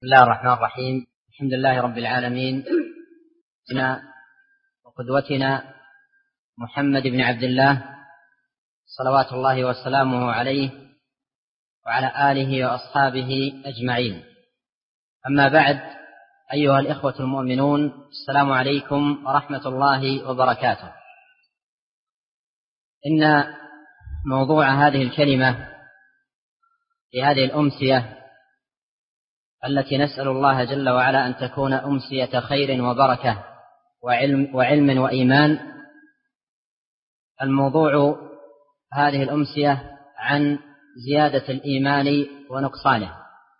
بسم الله الرحمن الرحيم. الحمد لله رب العالمين، وقدوتنا محمد بن عبد الله صلوات الله وسلامه عليه وعلى آله وأصحابه أجمعين. أما بعد، أيها الإخوة المؤمنون، السلام عليكم ورحمة الله وبركاته. إن موضوع هذه الكلمة في هذه الأمسية التي نسأل الله جل وعلا أن تكون أمسية خير وبركة وعلم وإيمان، الموضوع هذه الأمسية عن زيادة الإيمان ونقصانه.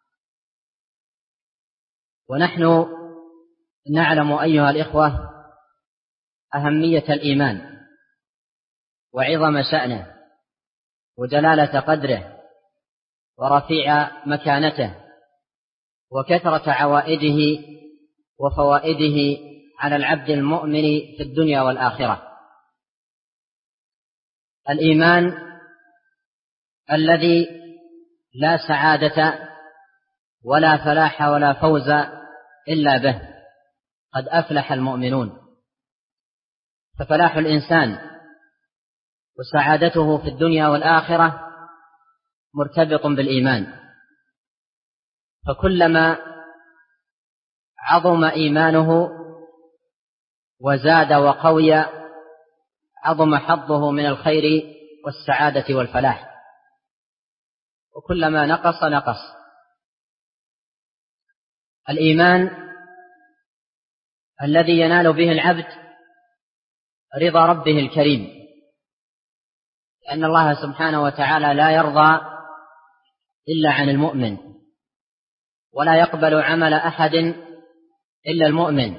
ونحن نعلم أيها الإخوة أهمية الإيمان وعظم شأنه وجلالة قدره ورفيع مكانته وكثرة عوائده وفوائده على العبد المؤمن في الدنيا والآخرة. الإيمان الذي لا سعادة ولا فلاح ولا فوز إلا به، قد أفلح المؤمنون. ففلاح الإنسان وسعادته في الدنيا والآخرة مرتبط بالإيمان، فكلما عظم إيمانه وزاد وقوي عظم حظه من الخير والسعادة والفلاح، وكلما نقص. الإيمان الذي ينال به العبد رضا ربه الكريم، لأن الله سبحانه وتعالى لا يرضى إلا عن المؤمن، ولا يقبل عمل أحد إلا المؤمن.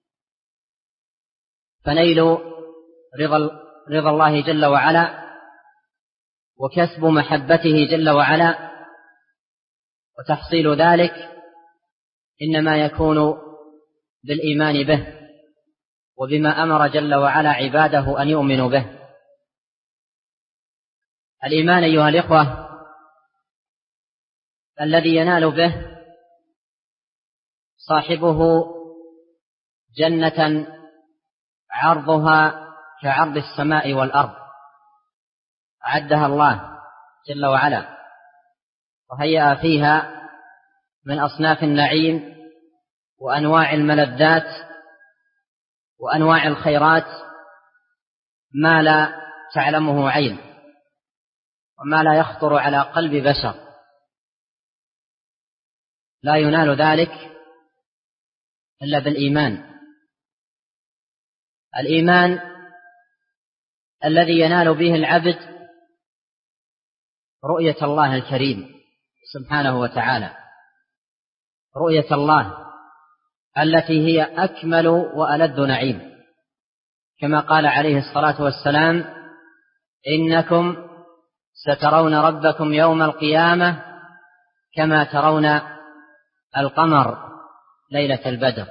فنيل رضا الله جل وعلا وكسب محبته جل وعلا وتحصيل ذلك إنما يكون بالإيمان به وبما أمر جل وعلا عباده أن يؤمنوا به. الإيمان أيها الإخوة الذي ينال به صاحبه جنة عرضها كعرض السماء والأرض، أعدها الله جل وعلا وهيأ فيها من أصناف النعيم وأنواع الملذات وأنواع الخيرات ما لا تعلمه عين وما لا يخطر على قلب بشر. لا ينال ذلك إلا بالإيمان. الإيمان الذي ينال به العبد رؤية الله الكريم سبحانه وتعالى، رؤية الله التي هي أكمل وألذ نعيم، كما قال عليه الصلاة والسلام: إنكم سترون ربكم يوم القيامة كما ترون القمر ليلة البدر.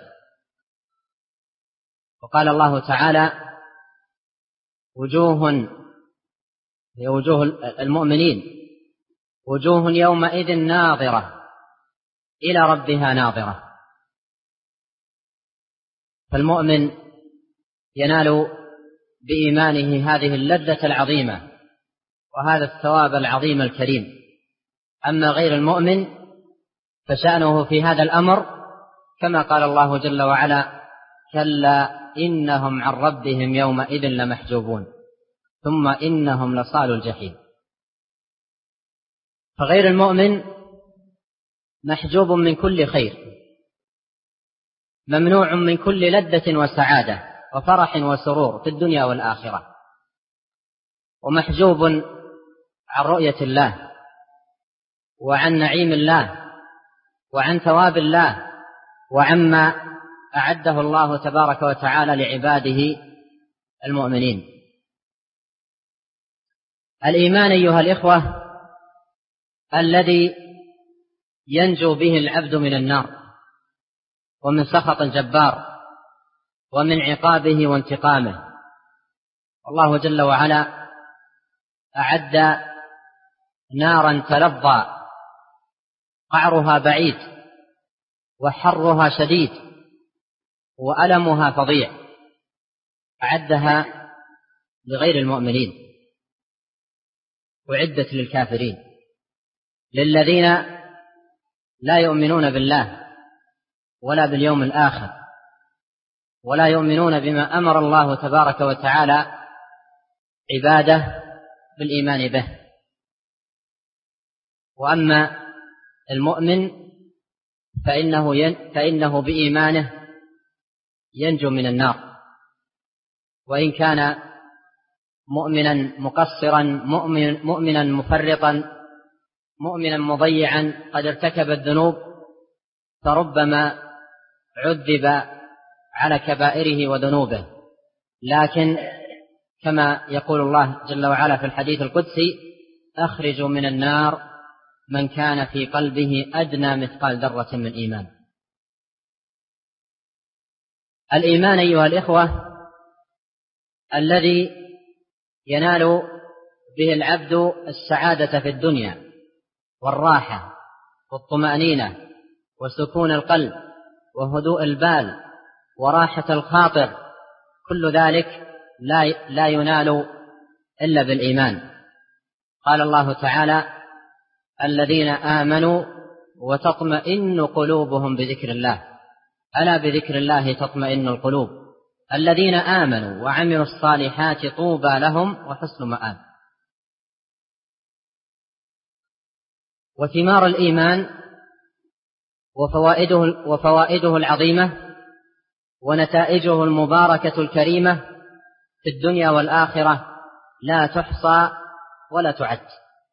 وقال الله تعالى: وجوه المؤمنين وجوه يومئذ ناظرة إلى ربها ناظرة. فالمؤمن ينال بإيمانه هذه اللذة العظيمة وهذا الثواب العظيم الكريم. أما غير المؤمن فشأنه في هذا الأمر كما قال الله جل وعلا: كلا إنهم عن ربهم يومئذ لمحجوبون ثم إنهم لصالوا الجحيم. فغير المؤمن محجوب من كل خير، ممنوع من كل لذة وسعادة وفرح وسرور في الدنيا والآخرة، ومحجوب عن رؤية الله وعن نعيم الله وعن ثواب الله وعما أعده الله تبارك وتعالى لعباده المؤمنين. الإيمان أيها الإخوة الذي ينجو به العبد من النار ومن سخط الجبار ومن عقابه وانتقامه. الله جل وعلا أعد نارا تلظى قعرها بعيد وحرها شديد وألمها فظيع، أعدها لغير المؤمنين وعدت للكافرين، للذين لا يؤمنون بالله ولا باليوم الآخر ولا يؤمنون بما أمر الله تبارك وتعالى عباده بالإيمان به. وأما المؤمن فإنه بإيمانه ينجو من النار، وإن كان مؤمنا مقصرا، مؤمنا مفرطا، مؤمنا مضيعا قد ارتكب الذنوب، فربما عذب على كبائره وذنوبه، لكن كما يقول الله جل وعلا في الحديث القدسي: أخرجوا من النار من كان في قلبه أدنى مثقال ذرة من إيمان. الإيمان أيها الإخوة الذي ينال به العبد السعادة في الدنيا والراحة والطمأنينة وسكون القلب وهدوء البال وراحة الخاطر، كل ذلك لا ينال إلا بالإيمان. قال الله تعالى: الذين آمنوا وتطمئن قلوبهم بذكر الله، ألا بذكر الله تطمئن القلوب. الذين آمنوا وعملوا الصالحات طوبى لهم وحسن مآب. وثمار الإيمان وفوائده العظيمة ونتائجه المباركة الكريمة في الدنيا والآخرة لا تحصى ولا تعد،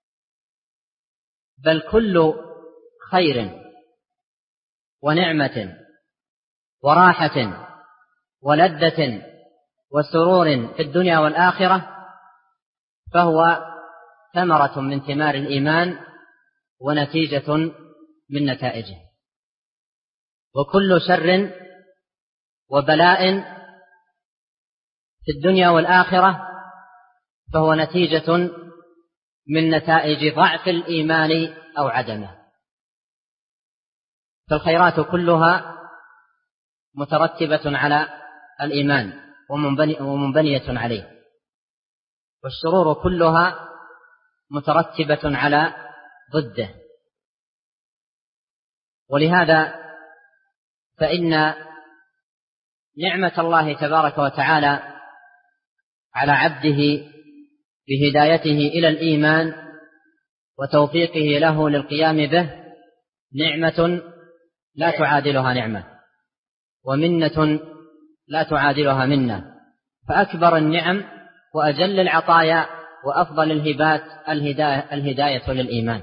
بل كل خير ونعمة وراحة ولذة وسرور في الدنيا والآخرة فهو ثمرة من ثمار الإيمان ونتيجة من نتائجه، وكل شر وبلاء في الدنيا والآخرة فهو نتيجة من نتائج ضعف الإيمان أو عدمه. فالخيرات كلها مترتبة على الإيمان ومنبنية عليه، والشرور كلها مترتبة على ضده. ولهذا فإن نعمة الله تبارك وتعالى على عبده بهدايته إلى الإيمان وتوفيقه له للقيام به نعمة لا تعادلها نعمة، ومنة لا تعادلها منة. فأكبر النعم وأجل العطايا وأفضل الهبات الهداية للإيمان،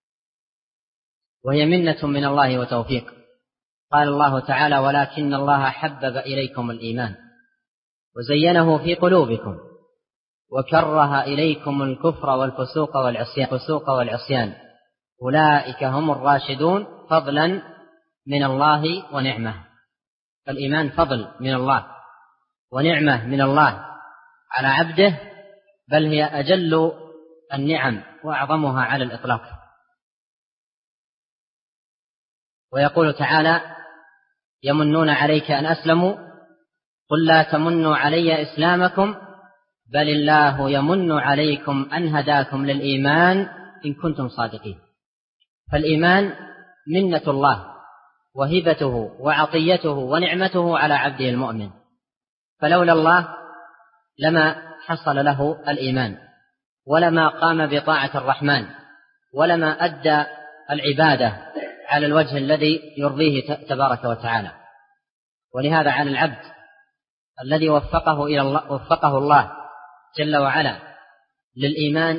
وهي منة من الله وتوفيق. قال الله تعالى: ولكن الله حبب إليكم الإيمان وزينه في قلوبكم وكره إليكم الكفر والفسوق والعصيان أولئك هم الراشدون فضلا من الله ونعمة. فالإيمان فضل من الله ونعمة من الله على عبده، بل هي أجل النعم وأعظمها على الإطلاق. ويقول تعالى: يمنون عليك أن أسلموا قل لا تمنوا علي إسلامكم بل الله يمن عليكم أن هداكم للإيمان إن كنتم صادقين. فالإيمان منة الله وهبته وعطيته ونعمته على عبده المؤمن، فلولا الله لما حصل له الإيمان، ولما قام بطاعة الرحمن، ولما أدى العبادة على الوجه الذي يرضيه تبارك وتعالى. ولهذا على العبد الذي وفقه الله جل وعلا للإيمان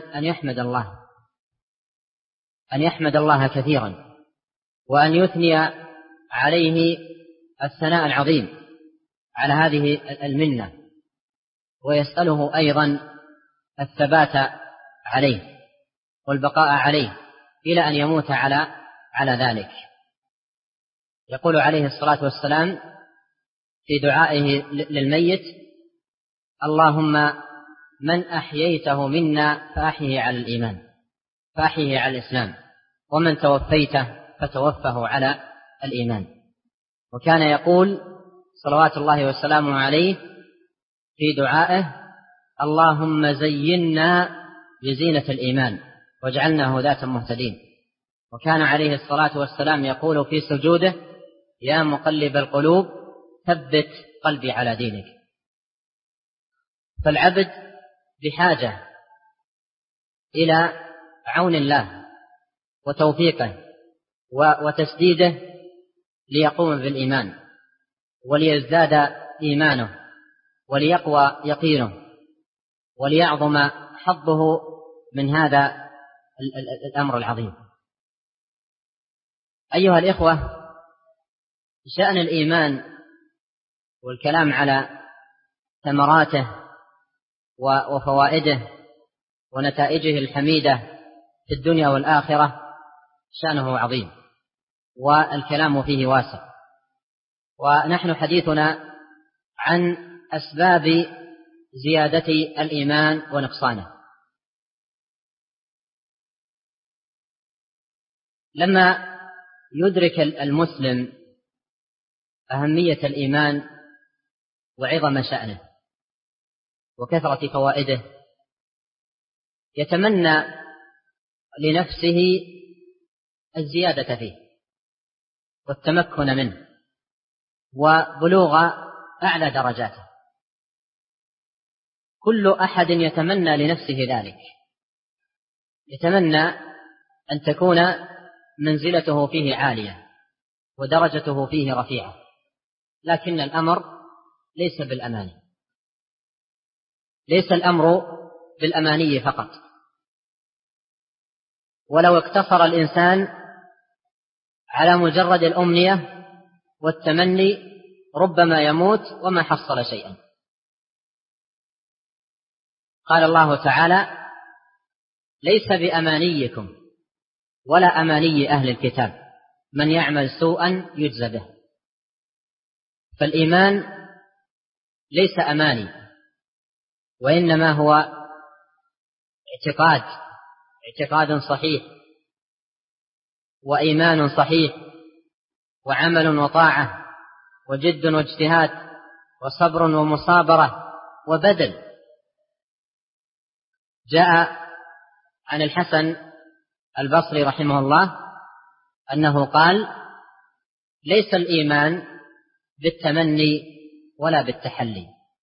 أن يحمد الله كثيرا، وأن يثني عليه الثناء العظيم على هذه المنة، ويسأله أيضا الثبات عليه والبقاء عليه إلى أن يموت على ذلك. يقول عليه الصلاة والسلام في دعائه للميت: اللهم من أحييته منا فأحيه على الإيمان، فأحيه على الإسلام، ومن توفيته فتوفه على الإيمان. وكان يقول صلوات الله وسلامه عليه في دعائه: اللهم زينا بزينة الإيمان واجعلنا هداة مهتدين. وكان عليه الصلاة والسلام يقول في سجوده: يا مقلب القلوب ثبت قلبي على دينك. فالعبد بحاجة إلى عون الله وتوفيقه وتسديده ليقوم بالإيمان وليزداد إيمانه وليقوى يقينه وليعظم حظه من هذا الأمر العظيم. أيها الإخوة، شأن الإيمان والكلام على ثمراته وفوائده ونتائجه الحميدة في الدنيا والآخرة شأنه عظيم والكلام فيه واسع، ونحن حديثنا عن أسباب زيادة الإيمان ونقصانه. لما يدرك المسلم أهمية الإيمان وعظم شأنه وكثرة فوائده يتمنى لنفسه الزيادة فيه والتمكن منه وبلوغ أعلى درجاته. كل أحد يتمنى لنفسه ذلك، يتمنى أن تكون منزلته فيه عالية ودرجته فيه رفيعة، لكن الأمر ليس بالأماني، ليس الأمر بالأماني فقط. ولو اقتصر الإنسان على مجرد الأمنية والتمني ربما يموت وما حصل شيئا. قال الله تعالى: ليس بأمانيكم ولا أماني أهل الكتاب من يعمل سوءا يجزى به. فالإيمان ليس أماني، وإنما هو اعتقاد صحيح وإيمان صحيح وعمل وطاعة وجد واجتهاد وصبر ومصابرة وبذل. جاء عن الحسن البصري رحمه الله أنه قال: ليس الإيمان بالتمني ولا بالتحلي،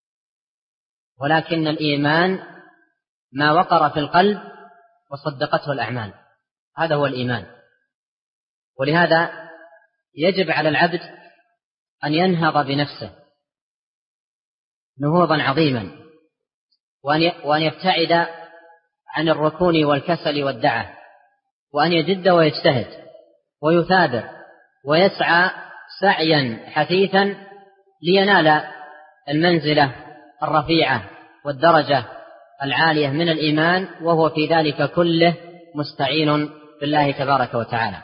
ولكن الإيمان ما وقر في القلب وصدقته الأعمال، هذا هو الإيمان. ولهذا يجب على العبد أن ينهض بنفسه نهوضا عظيما، وأن يبتعد عن الركون والكسل والدعة، وأن يجد ويجتهد ويثابر ويسعى سعيا حثيثا لينال المنزلة الرفيعة والدرجة العالية من الإيمان، وهو في ذلك كله مستعين بالله تبارك وتعالى،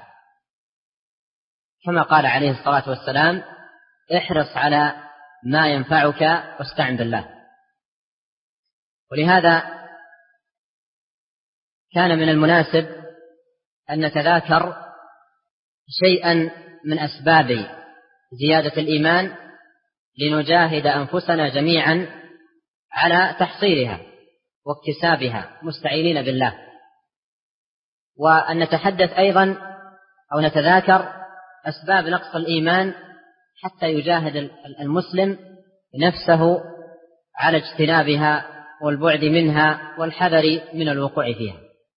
كما قال عليه الصلاة والسلام: احرص على ما ينفعك واستعن بالله. ولهذا كان من المناسب أن نتذاكر شيئا من أسباب زيادة الإيمان لنجاهد أنفسنا جميعا على تحصيلها واكتسابها مستعينين بالله، وأن نتحدث أيضا أو نتذاكر أسباب نقص الإيمان حتى يجاهد المسلم نفسه على اجتنابها والبعد منها والحذر من الوقوع فيها.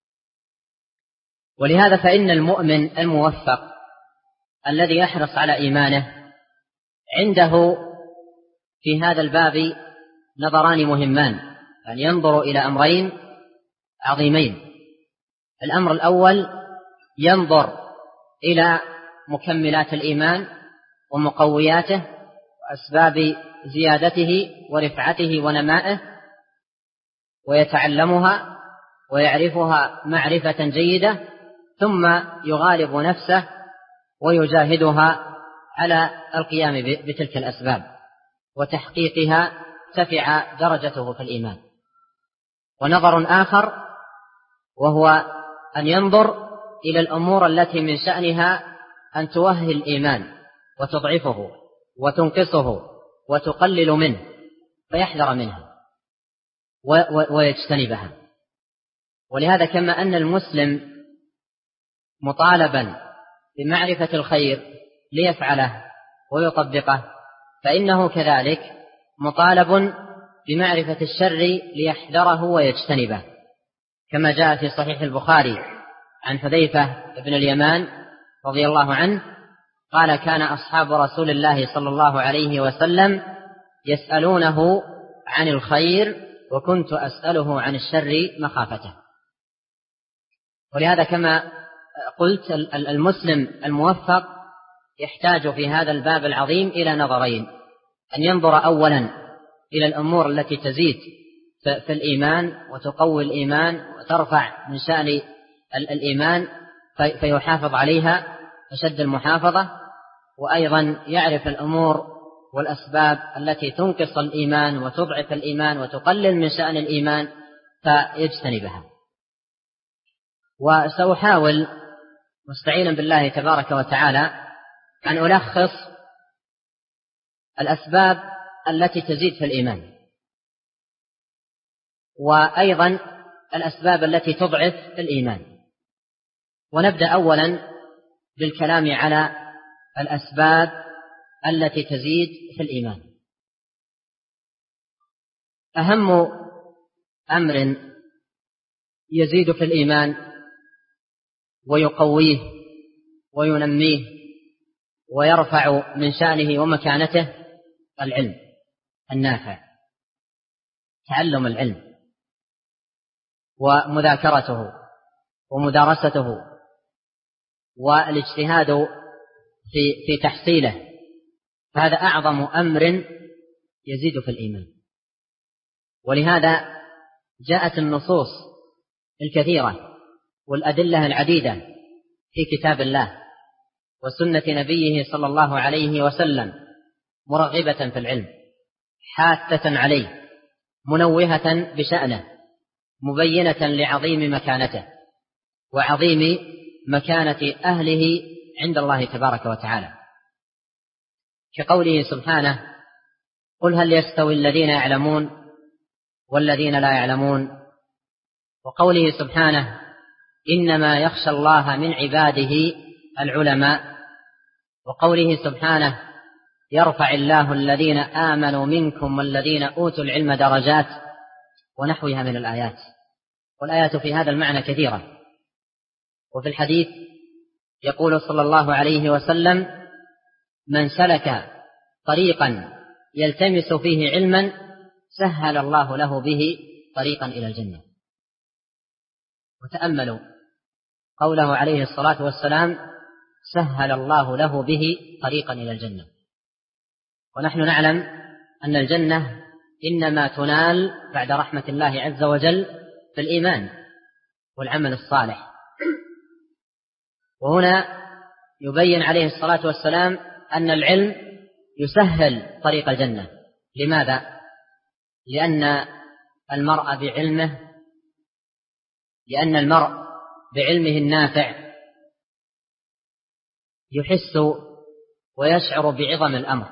ولهذا فإن المؤمن الموفق الذي يحرص على إيمانه عنده في هذا الباب نظران مهمان، أن ينظر إلى أمرين عظيمين. الأمر الأول ينظر إلى مكملات الإيمان ومقوياته وأسباب زيادته ورفعته ونمائه، ويتعلمها ويعرفها معرفة جيدة، ثم يغالب نفسه ويجاهدها على القيام بتلك الأسباب وتحقيقها ترتفع درجته في الإيمان. ونظر آخر وهو أن ينظر إلى الأمور التي من شأنها أن توهي الإيمان وتضعفه وتنقصه وتقلل منه، فيحذر منها ويجتنبها. ولهذا كما أن المسلم مطالبا بمعرفة الخير ليفعله ويطبقه، فإنه كذلك مطالب بمعرفة الشر ليحذره ويجتنبه، كما جاء في صحيح البخاري عن حذيفة بن اليمان رضي الله عنه قال: كان أصحاب رسول الله صلى الله عليه وسلم يسألونه عن الخير وكنت أسأله عن الشر مخافته. ولهذا كما قلت المسلم الموفق يحتاج في هذا الباب العظيم إلى نظرين: أن ينظر أولا إلى الأمور التي تزيد في الإيمان وتقوي الإيمان وترفع من شأن الإيمان فيحافظ عليها أشد المحافظة، وأيضا يعرف الأمور والأسباب التي تنقص الإيمان وتضعف الإيمان وتقلل من شأن الإيمان فيجتنبها. وسأحاول مستعينا بالله تبارك وتعالى أن ألخص الأسباب التي تزيد في الإيمان، وأيضا الأسباب التي تضعف الإيمان. ونبدأ أولا بالكلام على الأسباب التي تزيد في الإيمان. أهم أمر يزيد في الإيمان ويقويه وينميه ويرفع من شأنه ومكانته العلم النافع، تعلم العلم ومذاكرته ومدارسته والاجتهاد في تحصيله، فهذا أعظم أمر يزيد في الإيمان. ولهذا جاءت النصوص الكثيرة والأدلة العديدة في كتاب الله وسنة نبيه صلى الله عليه وسلم مرغبة في العلم، حاثة عليه، منوهة بشأنه، مبينة لعظيم مكانته وعظيم مكانة أهله عند الله تبارك وتعالى، كقوله سبحانه: قل هل يستوي الذين يعلمون والذين لا يعلمون، وقوله سبحانه: إنما يخشى الله من عباده العلماء، وقوله سبحانه: يرفع الله الذين آمنوا منكم والذين أوتوا العلم درجات، ونحوها من الآيات. والآيات في هذا المعنى كثيرة. وفي الحديث يقول صلى الله عليه وسلم: من سلك طريقا يلتمس فيه علما سهل الله له به طريقا إلى الجنة. وتأملوا قوله عليه الصلاة والسلام: سهل الله له به طريقا إلى الجنة. ونحن نعلم أن الجنة إنما تنال بعد رحمة الله عز وجل في الإيمان والعمل الصالح. وهنا يبين عليه الصلاة والسلام أن العلم يسهل طريق الجنة. لماذا؟ لأن المرء بعلمه النافع يحس ويشعر بعظم الأمر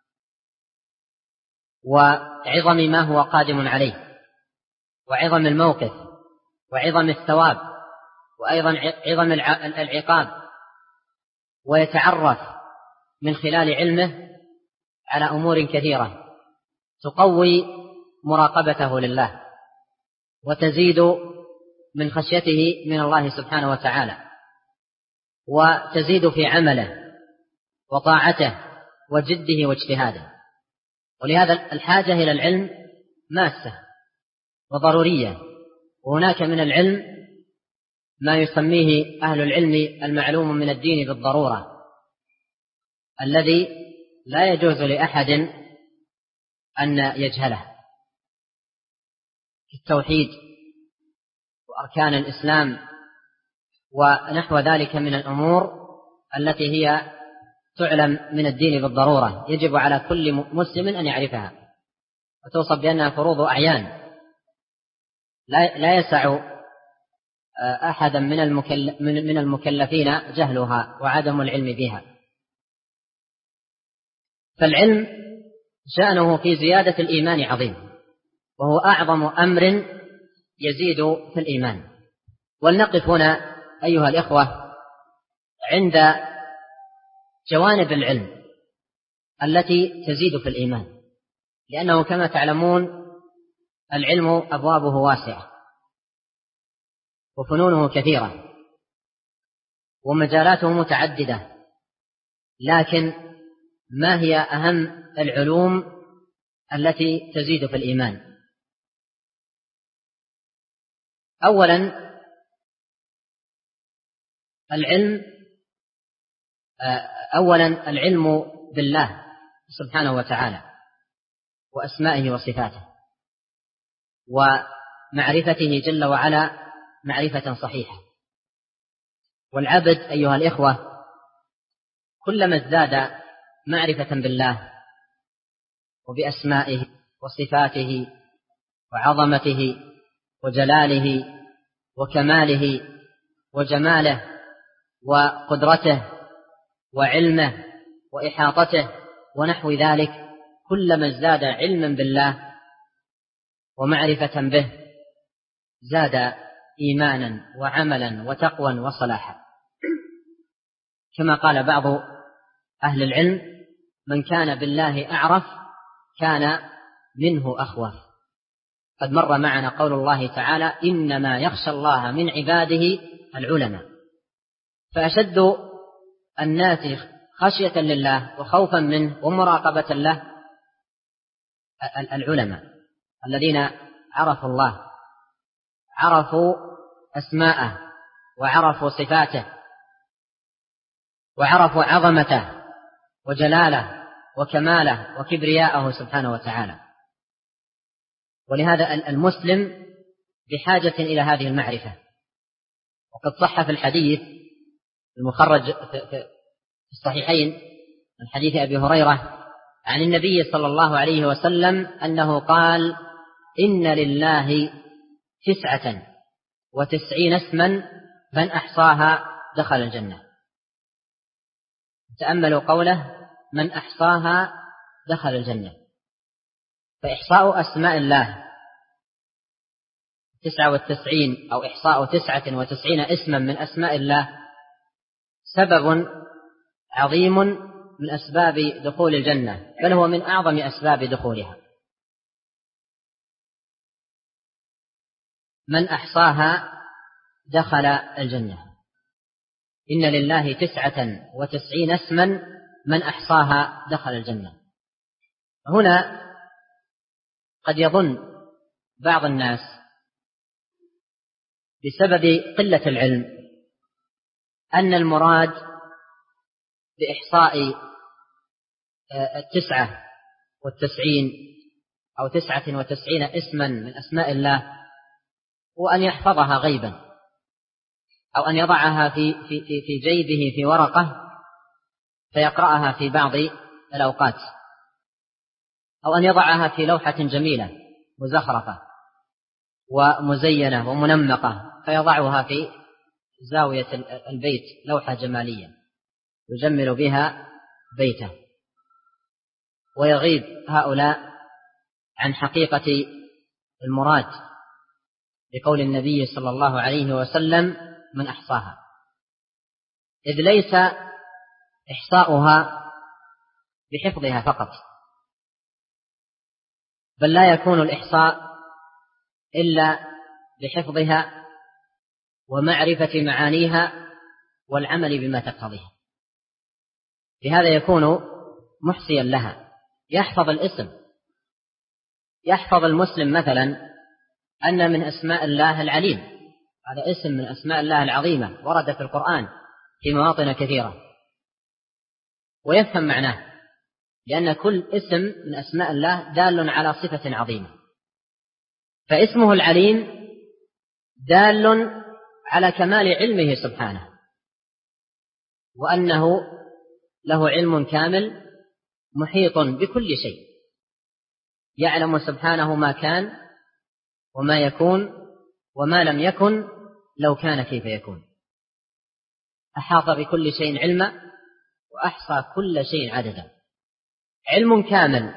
وعظم ما هو قادم عليه وعظم الموقف وعظم الثواب وأيضا عظم العقاب، ويتعرف من خلال علمه على أمور كثيرة تقوي مراقبته لله وتزيد من خشيته من الله سبحانه وتعالى، وتزيد في عمله وطاعته وجده واجتهاده. ولهذا الحاجة إلى العلم ماسة وضرورية. وهناك من العلم ما يسميه أهل العلم المعلوم من الدين بالضرورة، الذي لا يجوز لأحد أن يجهله، التوحيد وأركان الإسلام ونحو ذلك من الأمور التي هي تعلم من الدين بالضرورة، يجب على كل مسلم أن يعرفها، وتوصف بأنها فروض أعيان لا يسع أحدا من المكلفين جهلها وعدم العلم بها. فالعلم شأنه في زيادة الإيمان عظيم، وهو أعظم أمر يزيد في الإيمان. ولنقف هنا أيها الإخوة عند جوانب العلم التي تزيد في الإيمان، لأنه كما تعلمون العلم أبوابه واسعة وفنونه كثيرة ومجالاته متعددة، لكن ما هي أهم العلوم التي تزيد في الإيمان؟ أولا العلم بالله سبحانه وتعالى وأسمائه وصفاته ومعرفته جل وعلا معرفة صحيحة. والعبد أيها الإخوة كلما ازداد معرفة بالله وبأسمائه وصفاته وعظمته وجلاله وكماله وجماله وقدرته وعلمه وإحاطته ونحو ذلك، كلما ازداد علما بالله ومعرفة به زاد إيمانا وعملا وتقوى وصلاحا، كما قال بعض أهل العلم: من كان بالله أعرف كان منه أخوف. قد مر معنا قول الله تعالى: إنما يخشى الله من عباده العلماء. فأشد الناس خشية لله وخوفا منه ومراقبة له العلماء الذين عرفوا الله، عرفوا أسماءه وعرفوا صفاته وعرفوا عظمته وجلاله وكماله وكبرياءه سبحانه وتعالى. ولهذا المسلم بحاجة إلى هذه المعرفة. وقد صح في الحديث المخرج في الصحيحين من حديث أبي هريرة عن النبي صلى الله عليه وسلم أنه قال: إن لله 99 اسما من أحصاها دخل الجنة. تأملوا قوله: من أحصاها دخل الجنة. فإحصاء أسماء الله 99 أو إحصاء 99 اسما من أسماء الله سبب عظيم من أسباب دخول الجنة، بل هو من أعظم أسباب دخولها. من أحصاها دخل الجنة. إن لله 99 اسما من أحصاها دخل الجنة. هنا قد يظن بعض الناس بسبب قلة العلم أن المراد بإحصاء 99 أو 99 اسما من أسماء الله وأن يحفظها غيبا، أو أن يضعها في جيبه في ورقة فيقرأها في بعض الأوقات، أو أن يضعها في لوحة جميلة مزخرفة ومزينة ومنمقة فيضعها في زاوية البيت لوحة جمالية يجمل بها بيته، ويغيب هؤلاء عن حقيقة المراد بقول النبي صلى الله عليه وسلم: من أحصاها. إذ ليس إحصاؤها بحفظها فقط، بل لا يكون الإحصاء إلا بحفظها ومعرفة معانيها والعمل بما تقتضيها. بهذا يكون محصيا لها، يحفظ الاسم. يحفظ المسلم مثلا أن من أسماء الله العليم، هذا اسم من أسماء الله العظيمة ورد في القرآن في مواطن كثيرة، ويفهم معناه، لأن كل اسم من أسماء الله دال على صفة عظيمة. فاسمه العليم دال على كمال علمه سبحانه، وأنه له علم كامل محيط بكل شيء، يعلم سبحانه ما كان وما يكون وما لم يكن لو كان كيف يكون. أحاط بكل شيء علما وأحصى كل شيء عددا. علم كامل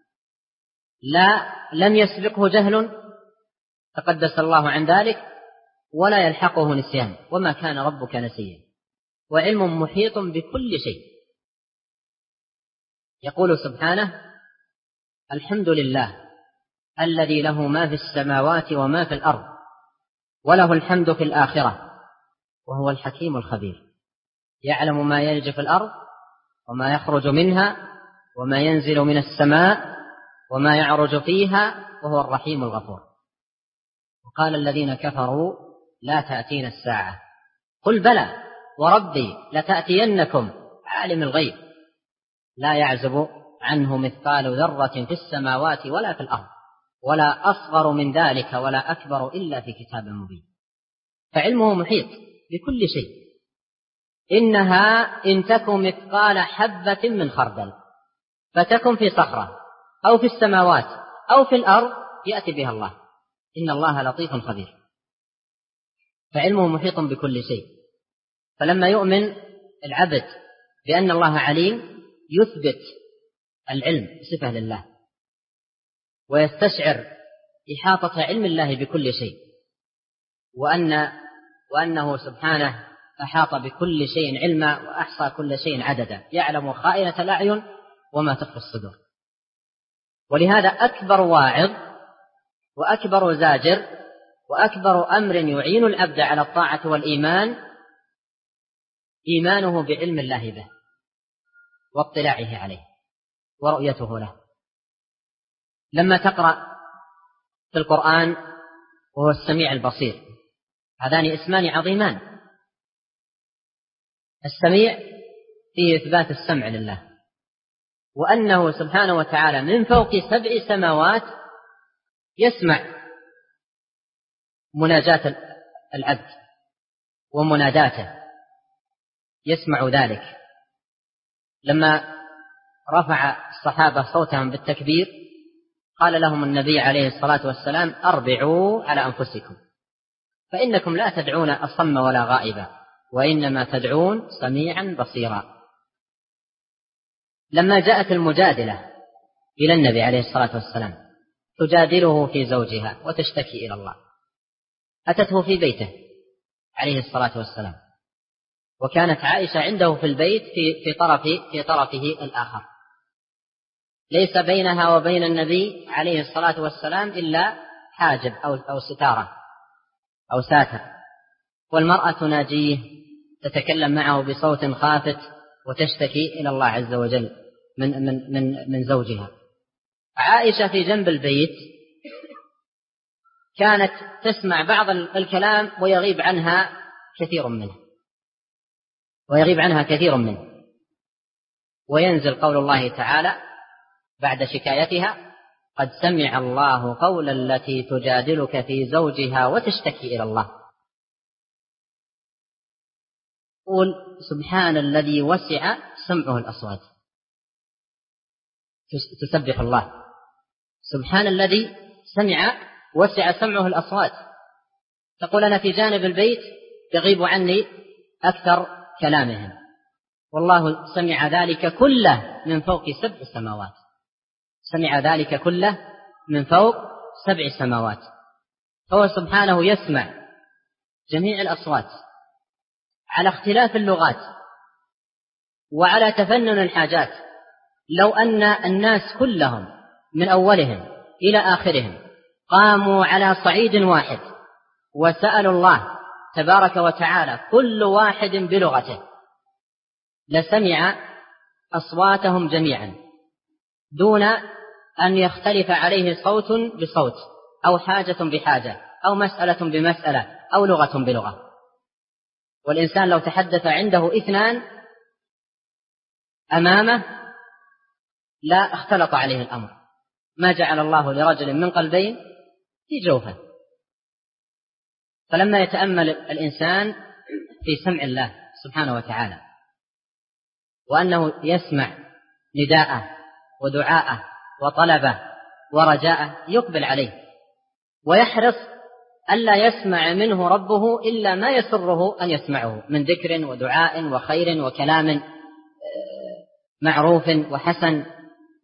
لم يسبقه جهل تقدس الله عن ذلك، ولا يلحقه نسيان، وما كان ربك نسيا، وعلم محيط بكل شيء. يقول سبحانه: الحمد لله الذي له ما في السماوات وما في الأرض وله الحمد في الآخرة وهو الحكيم الخبير، يعلم ما يلج في الأرض وما يخرج منها وما ينزل من السماء وما يعرج فيها وهو الرحيم الغفور. وقال الذين كفروا: لا تأتينا الساعة، قل بلى وربي لتأتينكم عالم الغيب لا يعزب عنه مثقال ذرة في السماوات ولا في الأرض ولا أصغر من ذلك ولا أكبر إلا في كتاب مبين. فعلمه محيط بكل شيء. إنها إن تك مثقال حبة من خردل فتكن في صخرة أو في السماوات أو في الأرض يأتي بها الله، إن الله لطيف خبير. فعلمه محيط بكل شيء. فلما يؤمن العبد بأن الله عليم يثبت العلم صفة لله، ويستشعر إحاطة علم الله بكل شيء، وأنه سبحانه أحاط بكل شيء علما وأحصى كل شيء عددا، يعلم خائنة الأعين وما تخفي الصدور. ولهذا أكبر واعظ وأكبر زاجر وأكبر أمر يعين العبد على الطاعة والإيمان إيمانه بعلم الله به واطلاعه عليه ورؤيته له. لما تقرأ في القرآن وهو السميع البصير، هذان اسمان عظيمان. السميع فيه إثبات السمع لله، وأنه سبحانه وتعالى من فوق 7 سماوات يسمع مناجاة العبد ومناداته، يسمع ذلك. لما رفع الصحابة صوتهم بالتكبير قال لهم النبي عليه الصلاة والسلام: أربعوا على أنفسكم فإنكم لا تدعون أصم ولا غائبا وإنما تدعون سميعا بصيرا. لما جاءت المجادلة إلى النبي عليه الصلاة والسلام تجادله في زوجها وتشتكي إلى الله، أتته في بيته عليه الصلاة والسلام، وكانت عائشة عنده في البيت في طرفه الآخر، ليس بينها وبين النبي عليه الصلاة والسلام إلا حاجب أو ستارة أو ساتر، والمرأة تناجيه تتكلم معه بصوت خافت وتشتكي إلى الله عز وجل من زوجها. عائشة في جنب البيت كانت تسمع بعض الكلام ويغيب عنها كثير منه، وينزل قول الله تعالى بعد شكايتها: قد سمع الله قول التي تجادلك في زوجها وتشتكي إلى الله. قل سبحان الذي وسع سمعه الأصوات، تسبح الله. سبحان الذي وسع سمعه الأصوات. تقول أنا في جانب البيت يغيب عني أكثر كلامهم، والله سمع ذلك كله من فوق 7 سماوات. سمع ذلك كله من فوق 7 سماوات. فهو سبحانه يسمع جميع الأصوات على اختلاف اللغات وعلى تفنن الحاجات. لو أن الناس كلهم من أولهم إلى آخرهم قاموا على صعيد واحد وسألوا الله تبارك وتعالى كل واحد بلغته لسمع أصواتهم جميعا دون أن يختلف عليه صوت بصوت أو حاجة بحاجة أو مسألة بمسألة أو لغة بلغة. والإنسان لو تحدث عنده 2 أمامه لا اختلط عليه الأمر. ما جعل الله لرجل من قلبين في جوفه. فلما يتأمل الإنسان في سمع الله سبحانه وتعالى وأنه يسمع نداءه ودعاءه وطلبه ورجاءه يقبل عليه ويحرص ألا يسمع منه ربه إلا ما يسره أن يسمعه من ذكر ودعاء وخير وكلام معروف وحسن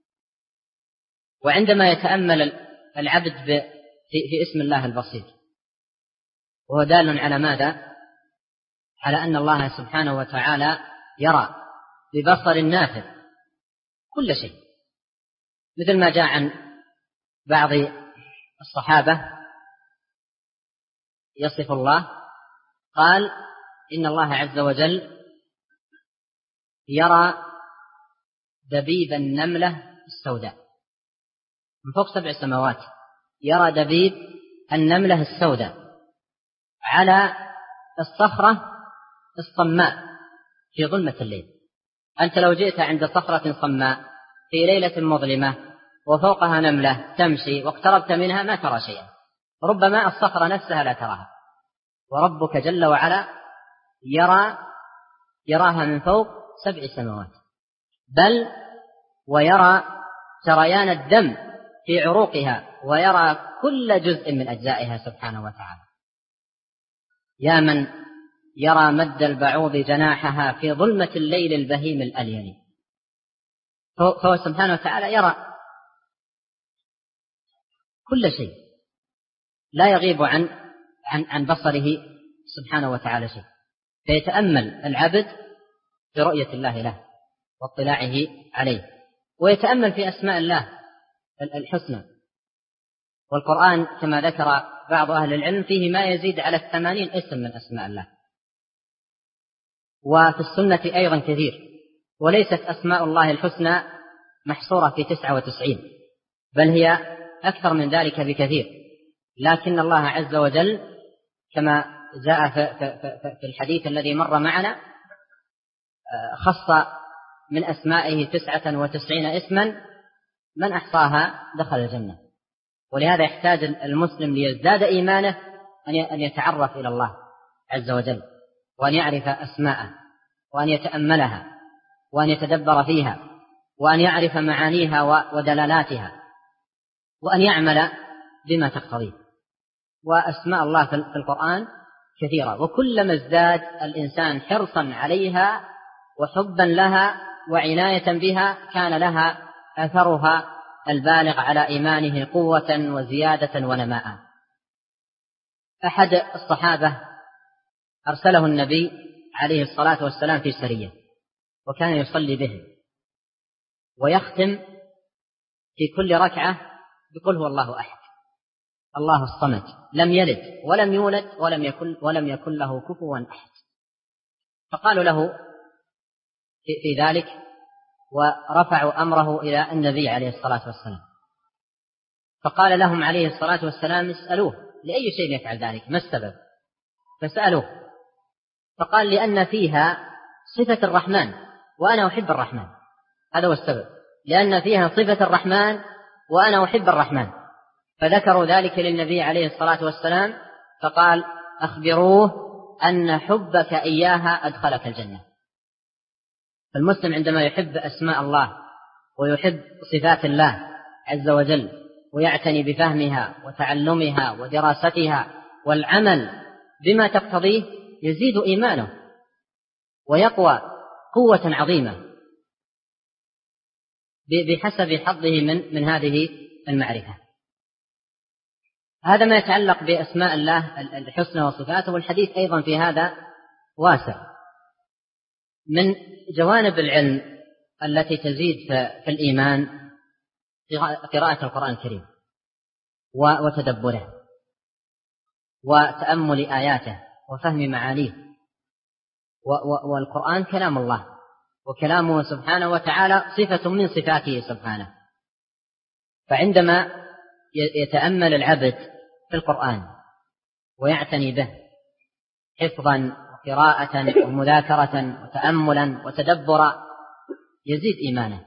وعندما يتأمل العبد في اسم الله البصير، وهو دال على ماذا؟ على أن الله سبحانه وتعالى يرى ببصر نافذ كل شيء، مثل ما جاء عن بعض الصحابة يصف الله، قال إن الله عز وجل يرى دبيب النملة السوداء من فوق 7 سماوات، يرى دبيب النملة السوداء على الصخرة الصماء في ظلمة الليل. أنت لو جئت عند صخرة صماء في ليلة مظلمة وفوقها نملة تمشي واقتربت منها ما ترى شيئا، ربما الصخرة نفسها لا تراها، وربك جل وعلا يراها من فوق 7 سماوات، بل ويرى جريان الدم في عروقها، ويرى كل جزء من أجزائها سبحانه وتعالى. يا من يرى مد البعوض جناحها في ظلمة الليل البهيم الأليل، فهو سبحانه وتعالى يرى كل شيء، لا يغيب عن بصره سبحانه وتعالى شيء. فيتأمل العبد في رؤية الله له واطلاعه عليه، ويتأمل في أسماء الله الحسنى. والقرآن كما ذكر بعض أهل العلم فيه ما يزيد على 80 اسم من أسماء الله، وفي السنة أيضا كثير، وليست أسماء الله الحسنى محصورة في 99، بل هي أكثر من ذلك بكثير. لكن الله عز وجل كما جاء في الحديث الذي مر معنا خص من أسمائه 99 اسما من أحصاها دخل الجنة. ولهذا يحتاج المسلم ليزداد إيمانه أن يتعرف إلى الله عز وجل، وأن يعرف أسماءه، وأن يتأملها، وأن يتدبر فيها، وأن يعرف معانيها ودلالاتها، وأن يعمل بما تقتضيه. وأسماء الله في القرآن كثيرة، وكلما ازداد الإنسان حرصا عليها وحبا لها وعناية بها كان لها أثرها البالغ على إيمانه قوة وزيادة ونماء. أحد الصحابة أرسله النبي عليه الصلاة والسلام في سرية، وكان يصلي بهم ويختم في كل ركعة بقل هو الله أحد الله الصمد لم يلد ولم يولد ولم يكن له كفوا أحد. فقالوا له في ذلك ورفعوا أمره إلى النبي عليه الصلاة والسلام، فقال لهم عليه الصلاة والسلام اسألوه لأي شيء يفعل ذلك، ما السبب؟ فسألوه فقال لأن فيها صفة الرحمن وأنا أحب الرحمن، هذا هو السبب، لأن فيها صفة الرحمن وأنا أحب الرحمن. فذكروا ذلك للنبي عليه الصلاة والسلام فقال أخبروه أن حبك إياها أدخلك الجنة. المسلم عندما يحب أسماء الله ويحب صفات الله عز وجل ويعتني بفهمها وتعلمها ودراستها والعمل بما تقتضيه يزيد إيمانه ويقوى قوة عظيمة بحسب حظه من هذه المعرفة. هذا ما يتعلق بأسماء الله الحسنى وصفاته. والحديث أيضا في هذا واسع. من جوانب العلم التي تزيد في الإيمان قراءة القرآن الكريم وتدبره وتأمل آياته وفهم معانيه. والقرآن كلام الله، وكلامه سبحانه وتعالى صفة من صفاته سبحانه. فعندما يتأمل العبد في القرآن ويعتني به حفظا وقراءة ومذاكرة وتأملا وتدبرا يزيد إيمانه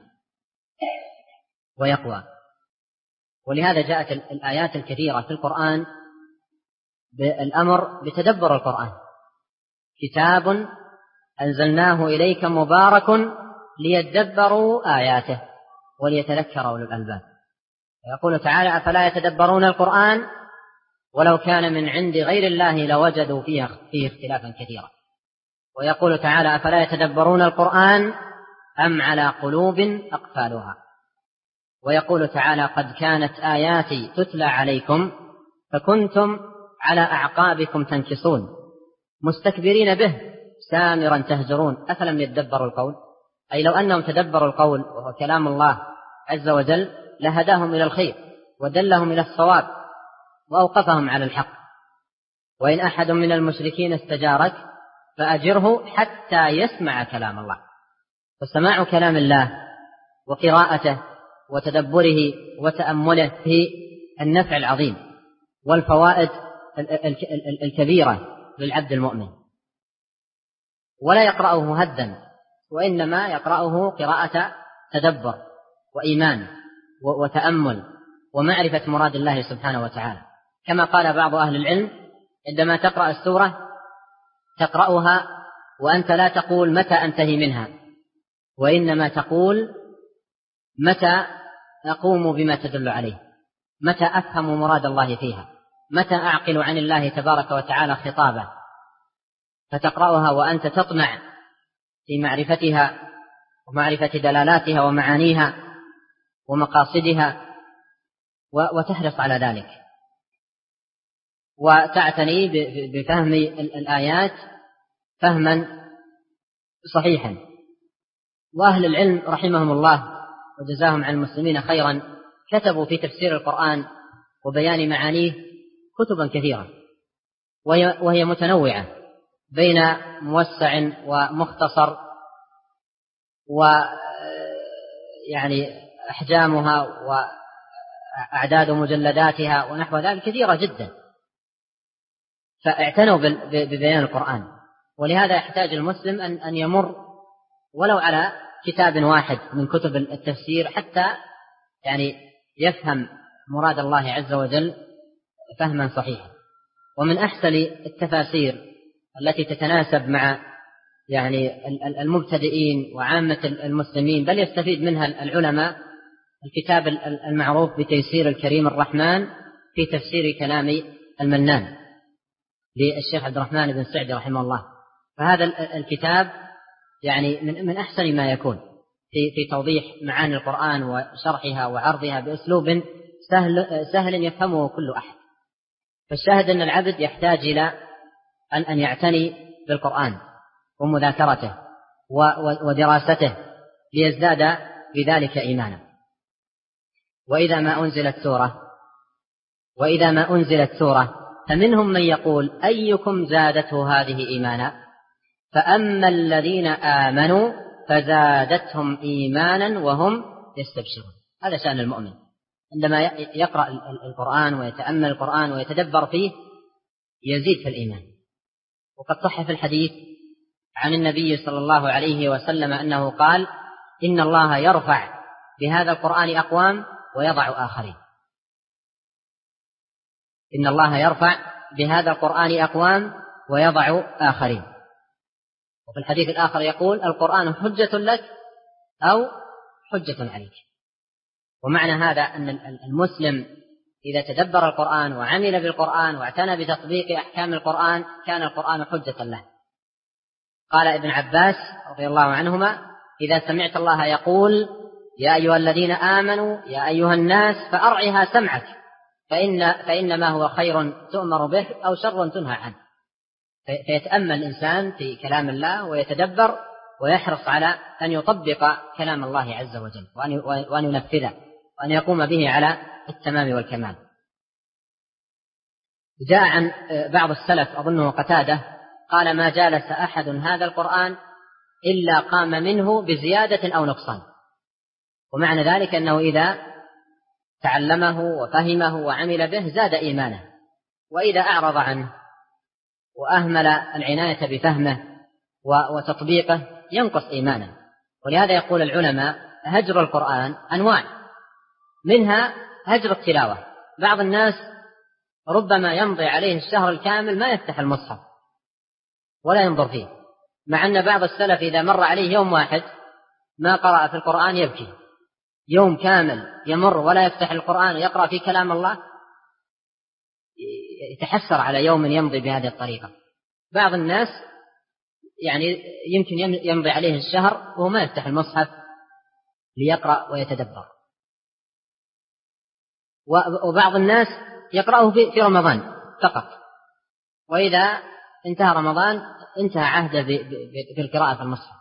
ويقوى. ولهذا جاءت الآيات الكثيرة في القرآن بالأمر بتدبر القرآن. كتاب أنزلناه إليك مبارك ليدبروا آياته وليتذكر أولو الألباب. يقول تعالى أفلا يتدبرون القرآن ولو كان من عند غير الله لوجدوا فيه اختلافا كثيرا. ويقول تعالى أفلا يتدبرون القرآن أم على قلوب أقفالها. ويقول تعالى: قد كانت آياتي تتلى عليكم فكنتم على أعقابكم تنكصون مستكبرين به سامرا تهجرون أفلم يتدبروا القول. أي لو أنهم تدبروا القول وهو كلام الله عز وجل لهداهم إلى الخير ودلهم إلى الصواب وأوقفهم على الحق. وإن أحد من المشركين استجارك فأجره حتى يسمع كلام الله. فسماع كلام الله وقراءته وتدبره وتأمله في النفع العظيم والفوائد الكبيرة للعبد المؤمن، ولا يقرأه هدا، وإنما يقرأه قراءة تدبر وإيمان وتأمل ومعرفة مراد الله سبحانه وتعالى. كما قال بعض أهل العلم: عندما تقرأ السورة تقرأها وأنت لا تقول متى أنتهي منها، وإنما تقول متى أقوم بما تدل عليه، متى أفهم مراد الله فيها، متى أعقل عن الله تبارك وتعالى خطابه. فتقرأها وأنت تطمع في معرفتها ومعرفة دلالاتها ومعانيها ومقاصدها وتحرص على ذلك، وتعتني بفهم الآيات فهما صحيحا. وأهل العلم رحمهم الله وجزاهم عن المسلمين خيرا كتبوا في تفسير القرآن وبيان معانيه كتبا كثيرة، وهي متنوعة بين موسع ومختصر، ويعني أحجامها وأعداد مجلداتها ونحو ذلك كثيرة جدا، فاعتنوا ببيان القرآن. ولهذا يحتاج المسلم أن يمر ولو على كتاب واحد من كتب التفسير حتى يعني يفهم مراد الله عز وجل فهما صحيحا. ومن أحسن التفاسير التي تتناسب مع يعني المبتدئين وعامة المسلمين بل يستفيد منها العلماء الكتاب المعروف بتيسير الكريم الرحمن في تفسير كلام المنان للشيخ عبد الرحمن بن سعدي رحمه الله. فهذا الكتاب يعني من أحسن ما يكون في توضيح معاني القرآن وشرحها وعرضها بأسلوب سهل يفهمه كل أحد. فالشاهد أن العبد يحتاج إلى أن يعتني بالقرآن ومذاكرته ودراسته ليزداد بذلك إيمانا. وإذا ما أنزلت سورة فمنهم من يقول: أيكم زادته هذه إيمانا؟ فأما الذين آمنوا فزادتهم إيمانا وهم يستبشرون. هذا شأن المؤمن عندما يقرأ القرآن ويتأمل القرآن ويتدبر فيه يزيد في الإيمان. وقد صح في الحديث عن النبي صلى الله عليه وسلم أنه قال: إن الله يرفع بهذا القرآن أقوام ويضع آخرين. إن الله يرفع بهذا القرآن أقوام ويضع آخرين. وفي الحديث الآخر يقول: القرآن حجة لك أو حجة عليك. ومعنى هذا أن المسلم إذا تدبر القرآن وعمل بالقرآن واعتنى بتطبيق أحكام القرآن كان القرآن حجة له. قال ابن عباس رضي الله عنهما: إذا سمعت الله يقول: يا أيها الذين آمنوا يا أيها الناس فأرعها سمعك فإنما هو خير تؤمر به أو شر تنهى عنه. فيتأمل الإنسان في كلام الله ويتدبر ويحرص على أن يطبق كلام الله عز وجل وأن ينفذه وأن يقوم به على التمام والكمال. جاء عن بعض السلف أظنه قتادة قال: ما جالس أحد هذا القرآن إلا قام منه بزيادة أو نقصان. ومعنى ذلك أنه إذا تعلمه وفهمه وعمل به زاد إيمانه، وإذا أعرض عنه وأهمل العناية بفهمه وتطبيقه ينقص إيمانه. ولهذا يقول العلماء: هجر القرآن أنواع، منها هجر التلاوة. بعض الناس ربما يمضي عليه الشهر الكامل ما يفتح المصحف ولا ينظر فيه، مع أن بعض السلف إذا مر عليه يوم واحد ما قرأ في القرآن يبكي. يوم كامل يمر ولا يفتح القرآن ويقرأ في كلام الله يتحسر على يوم يمضي بهذه الطريقة. بعض الناس يعني يمكن يمضي عليه الشهر وهو ما يفتح المصحف ليقرأ ويتدبر. وبعض الناس يقرأه في رمضان فقط، وإذا انتهى رمضان انتهى عهده في القراءة في المصحف.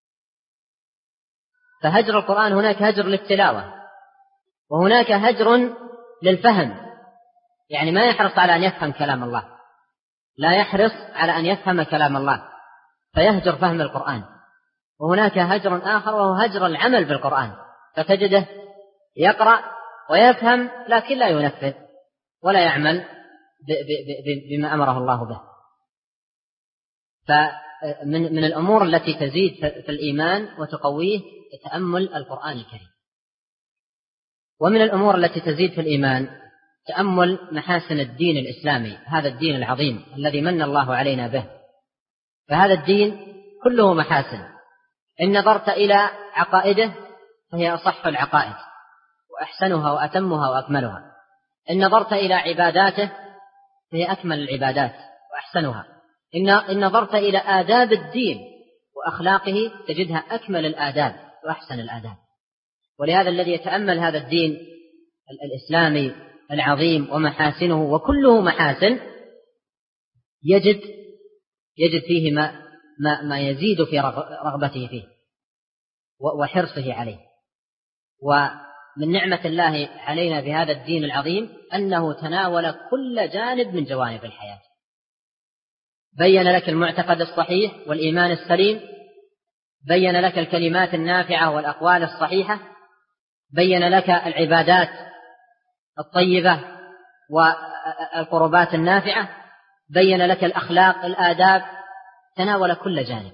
فهجر القرآن هناك هجر للتلاوة، وهناك هجر للفهم، يعني ما يحرص على أن يفهم كلام الله، لا يحرص على أن يفهم كلام الله فيهجر فهم القرآن. وهناك هجر آخر وهو هجر العمل بالقرآن، فتجده يقرأ ويفهم لكن لا ينفذ ولا يعمل بما أمره الله به. فمن الأمور التي تزيد في الإيمان وتقويه تأمل القرآن الكريم. ومن الأمور التي تزيد في الإيمان تأمل محاسن الدين الإسلامي، هذا الدين العظيم الذي من الله علينا به. فهذا الدين كله محاسن، إن نظرت إلى عقائده فهي أصح العقائد وأحسنها وأتمها وأكملها، إن نظرت إلى عباداته فهي أكمل العبادات وأحسنها، إن نظرت إلى آداب الدين وأخلاقه تجدها أكمل الآداب وأحسن الآداب. ولهذا الذي يتأمل هذا الدين الإسلامي العظيم ومحاسنه وكله محاسن يجد فيه ما يزيد في رغبته فيه وحرصه عليه. ومن نعمة الله علينا بهذا الدين العظيم أنه تناول كل جانب من جوانب الحياة، بين لك المعتقد الصحيح والإيمان السليم، بين لك الكلمات النافعة والأقوال الصحيحة، بين لك العبادات الطيبة والقربات النافعة، بين لك الأخلاق الآداب، تناول كل جانب.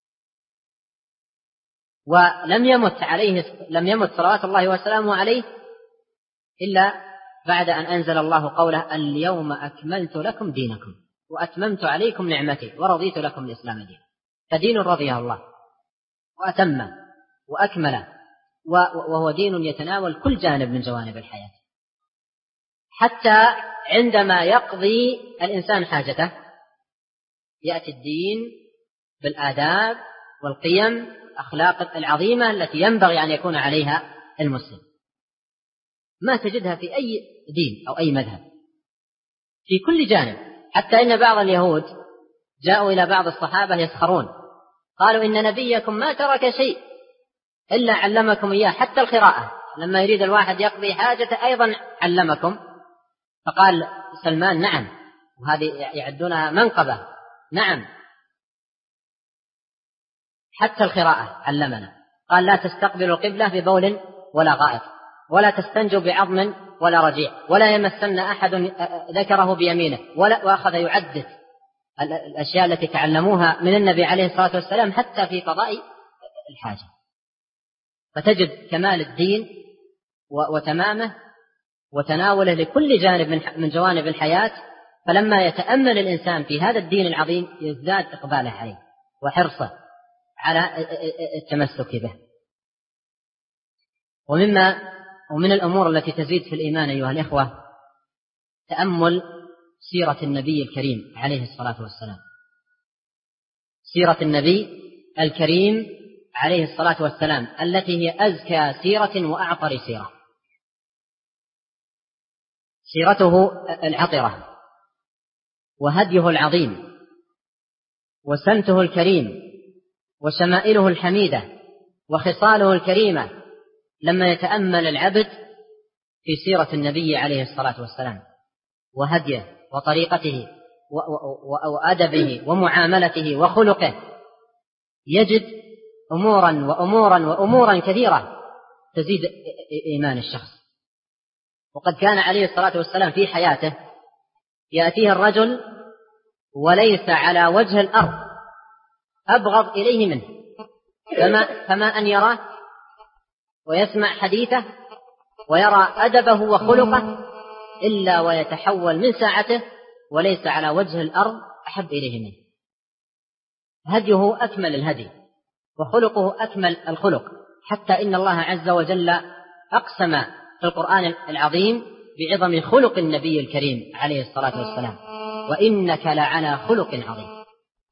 ولم يمت صلوات الله وسلامه عليه إلا بعد أن أنزل الله قوله اليوم أكملت لكم دينكم وأتممت عليكم نعمتي ورضيت لكم الإسلام دينا. فدين رضيه الله وأتمه وأكمله، وهو دين يتناول كل جانب من جوانب الحياة، حتى عندما يقضي الإنسان حاجته يأتي الدين بالآداب والقيم والأخلاق العظيمة التي ينبغي أن يكون عليها المسلم، ما تجدها في أي دين أو أي مذهب في كل جانب. حتى إن بعض اليهود جاءوا إلى بعض الصحابة يسخرون، قالوا إن نبيكم ما ترك شيء إلا علمكم إياه، حتى القراءة، لما يريد الواحد يقضي حاجته أيضا علمكم. فقال سلمان نعم، وهذه يعدونها منقبة، نعم حتى القراءة علمنا. قال لا تستقبلوا القبلة ببول ولا غائط، ولا تستنجوا بعظم ولا رجيع، ولا يمسن أحد ذكره بيمينه، وأخذ يعدد الأشياء التي تعلموها من النبي عليه الصلاة والسلام حتى في قضاء الحاجة. فتجد كمال الدين وتمامه وتناوله لكل جانب من جوانب الحياة. فلما يتأمل الإنسان في هذا الدين العظيم يزداد إقباله عليه وحرصه على التمسك به. ومن الأمور التي تزيد في الإيمان أيها الإخوة تأمل سيرة النبي الكريم عليه الصلاة والسلام، سيرة النبي الكريم عليه الصلاة والسلام التي هي أزكى سيرة وأعطر سيرة، سيرته العطرة وهديه العظيم وسمته الكريم وشمائله الحميدة وخصاله الكريمة. لما يتأمل العبد في سيرة النبي عليه الصلاة والسلام وهديه وطريقته وأدبه ومعاملته وخلقه يجد أمورا كثيرة تزيد إيمان الشخص. وقد كان عليه الصلاة والسلام في حياته يأتيه الرجل وليس على وجه الأرض أبغض إليه منه، فما أن يراه ويسمع حديثه ويرى أدبه وخلقه إلا ويتحول من ساعته وليس على وجه الأرض أحب إليه منه. هديه أكمل الهدي وخلقه أكمل الخلق، حتى إن الله عز وجل أقسم في القرآن العظيم بعظم خلق النبي الكريم عليه الصلاة والسلام: وإنك لعلى خلق عظيم.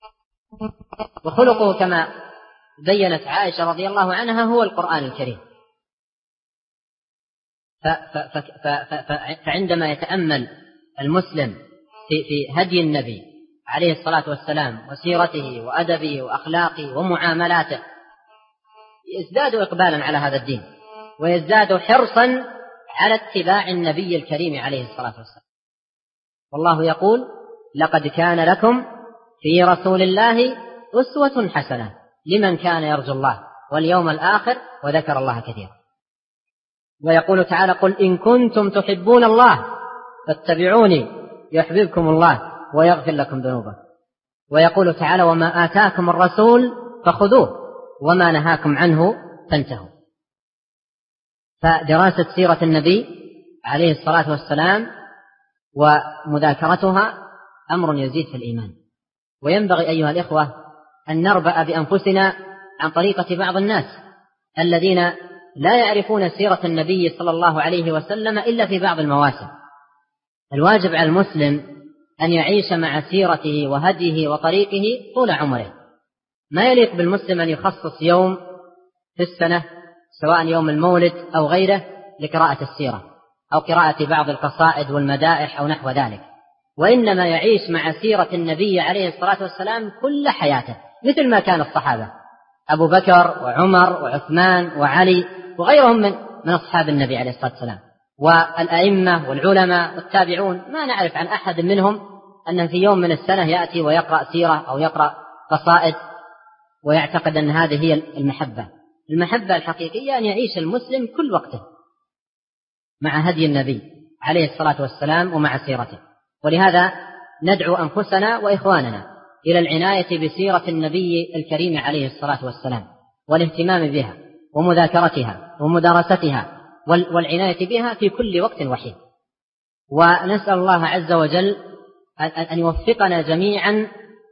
وخلقه كما بيّنت عائشة رضي الله عنها هو القرآن الكريم. فعندما يتأمل المسلم في هدي النبي عليه الصلاة والسلام وسيرته وأدبه وأخلاقه ومعاملاته يزداد إقبالا على هذا الدين، ويزداد حرصا على اتباع النبي الكريم عليه الصلاة والسلام. والله يقول: لقد كان لكم في رسول الله أسوة حسنة لمن كان يرجو الله واليوم الآخر وذكر الله كثيرا. ويقول تعالى: قل إن كنتم تحبون الله فاتبعوني يحببكم الله ويغفر لكم ذنوبكم. ويقول تعالى: وما آتاكم الرسول فخذوه وما نهاكم عنه فانتهوا. فدراسة سيرة النبي عليه الصلاة والسلام ومذاكرتها أمر يزيد في الإيمان. وينبغي أيها الإخوة أن نربأ بأنفسنا عن طريقة بعض الناس الذين لا يعرفون سيرة النبي صلى الله عليه وسلم إلا في بعض المواسم. الواجب على المسلم أن يعيش مع سيرته وهديه وطريقه طول عمره. ما يليق بالمسلم أن يخصص يوم في السنة سواء يوم المولد أو غيره لقراءة السيرة أو قراءة بعض القصائد والمدائح أو نحو ذلك، وإنما يعيش مع سيرة النبي عليه الصلاة والسلام كل حياته، مثل ما كان الصحابة أبو بكر وعمر وعثمان وعلي وغيرهم من أصحاب النبي عليه الصلاة والسلام، والأئمة والعلماء والتابعون. ما نعرف عن أحد منهم أنه في يوم من السنة يأتي ويقرأ سيرة أو يقرأ قصائد ويعتقد أن هذه هي المحبة. المحبة الحقيقية أن يعيش المسلم كل وقته مع هدي النبي عليه الصلاة والسلام ومع سيرته. ولهذا ندعو أنفسنا وإخواننا إلى العناية بسيرة النبي الكريم عليه الصلاة والسلام والاهتمام بها ومذاكرتها ومدارستها والعناية بها في كل وقت وحين. ونسأل الله عز وجل أن يوفقنا جميعا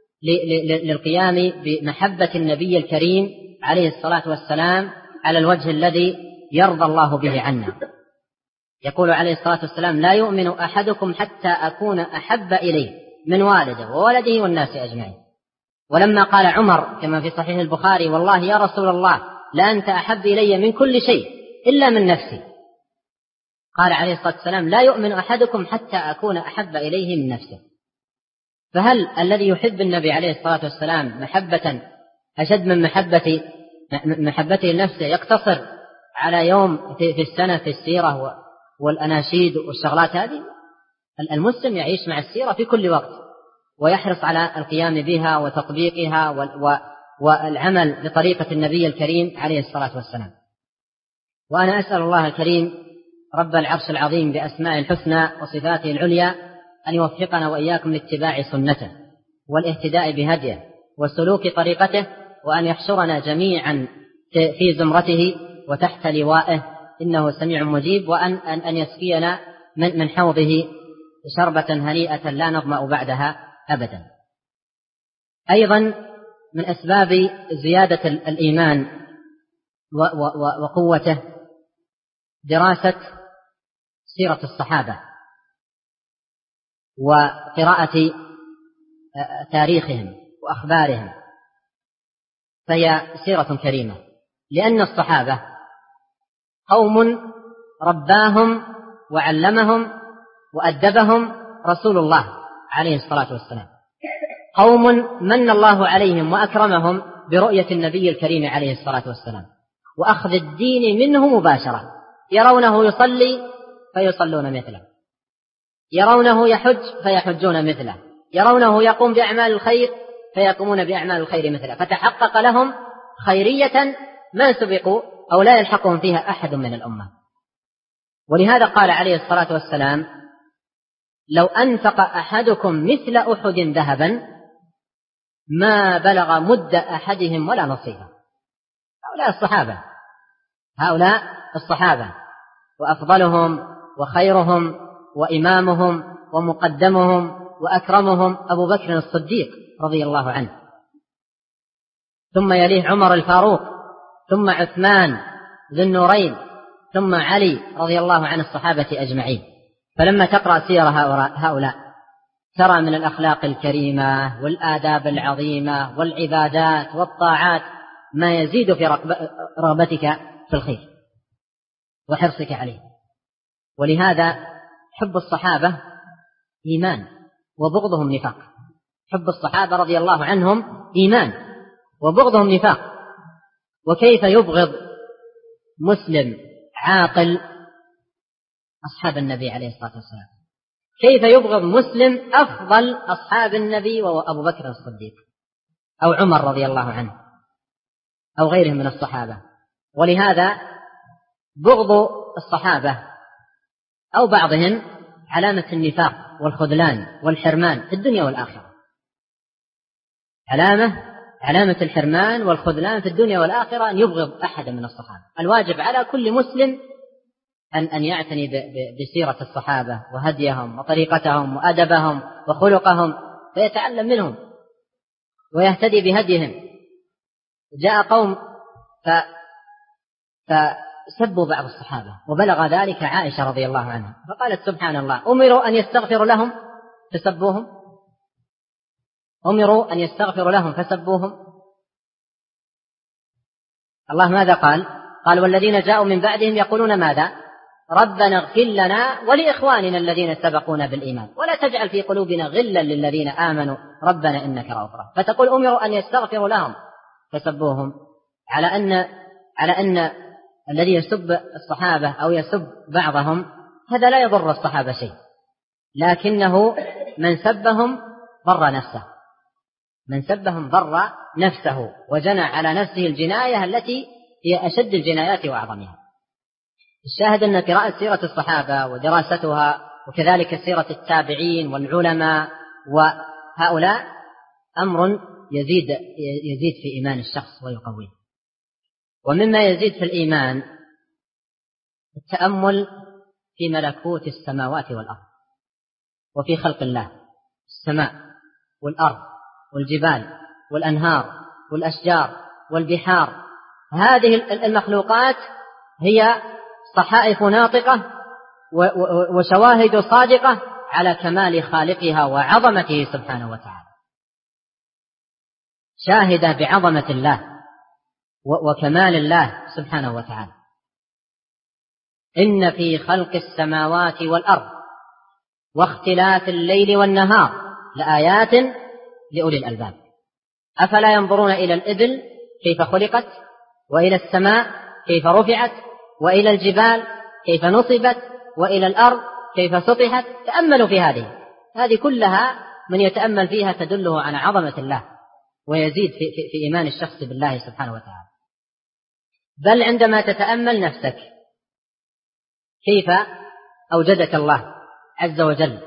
للقيام بمحبة النبي الكريم عليه الصلاة والسلام على الوجه الذي يرضى الله به عنا. يقول عليه الصلاة والسلام: لا يؤمن أحدكم حتى أكون أحب إليه من والده وولده والناس أجمعين. ولما قال عمر كما في صحيح البخاري: والله يا رسول الله لأنت أحب إلي من كل شيء إلا من نفسي، قال عليه الصلاة والسلام: لا يؤمن أحدكم حتى أكون أحب إليه من نفسه. فهل الذي يحب النبي عليه الصلاة والسلام محبة أشد من محبته لنفسه يقتصر على يوم في السنة في السيرة والأناشيد والشغلات هذه؟ المسلم يعيش مع السيرة في كل وقت ويحرص على القيام بها وتطبيقها والعمل بطريقة النبي الكريم عليه الصلاة والسلام. وأنا أسأل الله الكريم رب العرش العظيم بأسماء الحسنى وصفاته العليا أن يوفقنا وإياكم لاتباع سنته والاهتداء بهديه وسلوك طريقته، وأن يحشرنا جميعا في زمرته وتحت لوائه إنه سميع مجيب، وأن يسقينا من حوضه شربة هنيئة لا نظمأ بعدها أبدا. أيضا من أسباب زيادة الإيمان وقوته دراسة سيرة الصحابة وقراءة تاريخهم وأخبارهم، فهي سيرة كريمة، لأن الصحابة قوم رباهم وعلمهم وأدبهم رسول الله عليه الصلاة والسلام، قوم من الله عليهم وأكرمهم برؤية النبي الكريم عليه الصلاة والسلام وأخذ الدين منه مباشرة. يرونه يصلي فيصلون مثله، يرونه يحج فيحجون مثله، يرونه يقوم بأعمال الخير فيقومون بأعمال الخير مثله، فتحقق لهم خيرية ما سبقوا أو لا يلحقهم فيها أحد من الأمة. ولهذا قال عليه الصلاة والسلام: لو أنفق أحدكم مثل أحد ذهبا ما بلغ مد أحدهم ولا نصيبه. هؤلاء الصحابة وأفضلهم وخيرهم وإمامهم ومقدمهم وأكرمهم أبو بكر الصديق رضي الله عنه، ثم يليه عمر الفاروق، ثم عثمان ذو النورين، ثم علي رضي الله عن الصحابة أجمعين. فلما تقرأ سيرة هؤلاء ترى من الأخلاق الكريمة والآداب العظيمة والعبادات والطاعات ما يزيد في رغبتك في الخير وحرصك عليه. ولهذا حب الصحابة إيمان وبغضهم نفاق. حب الصحابة رضي الله عنهم إيمان وبغضهم نفاق. وكيف يبغض مسلم عاقل أصحاب النبي عليه الصلاة والسلام؟ كيف يبغض مسلم أفضل أصحاب النبي وهو أبو بكر الصديق أو عمر رضي الله عنه أو غيرهم من الصحابة؟ ولهذا بغض الصحابة أو بعضهم علامة النفاق والخذلان والحرمان في الدنيا والآخرة. علامة الحرمان والخذلان في الدنيا والآخرة أن يبغض أحدا من الصحابة. الواجب على كل مسلم أن يعتني بسيرة الصحابة وهديهم وطريقتهم وأدبهم وخلقهم، فيتعلم منهم ويهتدي بهديهم. جاء قوم فسبوا بعض الصحابة وبلغ ذلك عائشة رضي الله عنها، فقالت سبحان الله أمروا أن يستغفروا لهم فسبوهم، أمروا أن يستغفروا لهم فسبوهم. الله ماذا قال؟ قال والذين جاءوا من بعدهم يقولون ماذا؟ ربنا اغفر لنا ولإخواننا الذين سبقونا بالإيمان ولا تجعل في قلوبنا غلا للذين آمنوا ربنا إنك رؤوف رحيم. فتقول أمروا أن يستغفروا لهم فسبوهم، على أن الذي يسب الصحابة أو يسب بعضهم هذا لا يضر الصحابة شيء، لكنه من سبهم ضر نفسه، من سبهم ضر نفسه وجنى على نفسه الجناية التي هي أشد الجنايات وأعظمها. الشاهد أن قراءة سيرة الصحابة ودراستها وكذلك سيرة التابعين والعلماء وهؤلاء أمر يزيد في إيمان الشخص ويقويه. ومما يزيد في الإيمان التأمل في ملكوت السماوات والأرض وفي خلق الله، السماء والأرض والجبال والأنهار والأشجار والبحار. هذه المخلوقات هي صحائف ناطقة وشواهد صادقة على كمال خالقها وعظمته سبحانه وتعالى، شاهدة بعظمة الله وكمال الله سبحانه وتعالى. إن في خلق السماوات والأرض واختلاف الليل والنهار لآيات لأولي الألباب أفلا ينظرون إلى الإبل كيف خلقت وإلى السماء كيف رفعت وإلى الجبال كيف نصبت وإلى الأرض كيف سطحت. تأملوا في هذه كلها من يتأمل فيها تدله على عظمة الله ويزيد في إيمان الشخص بالله سبحانه وتعالى. بل عندما تتأمل نفسك كيف أوجدك الله عز وجل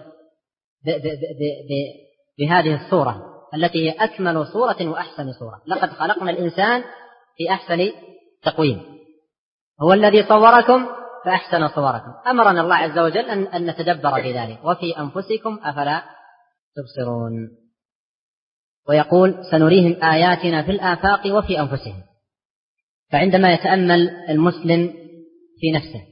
بهذه الصورة التي هي أكمل صورة وأحسن صورة. لقد خلقنا الإنسان في أحسن تقويم، هو الذي صوركم فأحسن صوركم. أمرنا الله عز وجل أن نتدبر في ذلك. وفي أنفسكم أفلا تبصرون. ويقول سنريهم آياتنا في الآفاق وفي أنفسهم. فعندما يتأمل المسلم في نفسه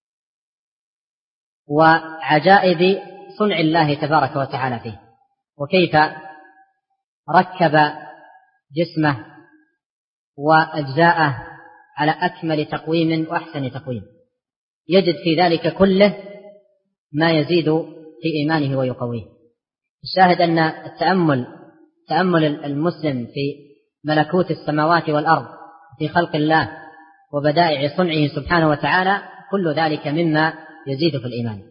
وعجائب صنع الله تبارك وتعالى فيه وكيف ركب جسمه وأجزاءه على أكمل تقويم وأحسن تقويم، يجد في ذلك كله ما يزيد في إيمانه ويقويه. الشاهد أن تأمل المسلم في ملكوت السماوات والأرض في خلق الله وبدائع صنعه سبحانه وتعالى كل ذلك مما يزيد في الإيمان.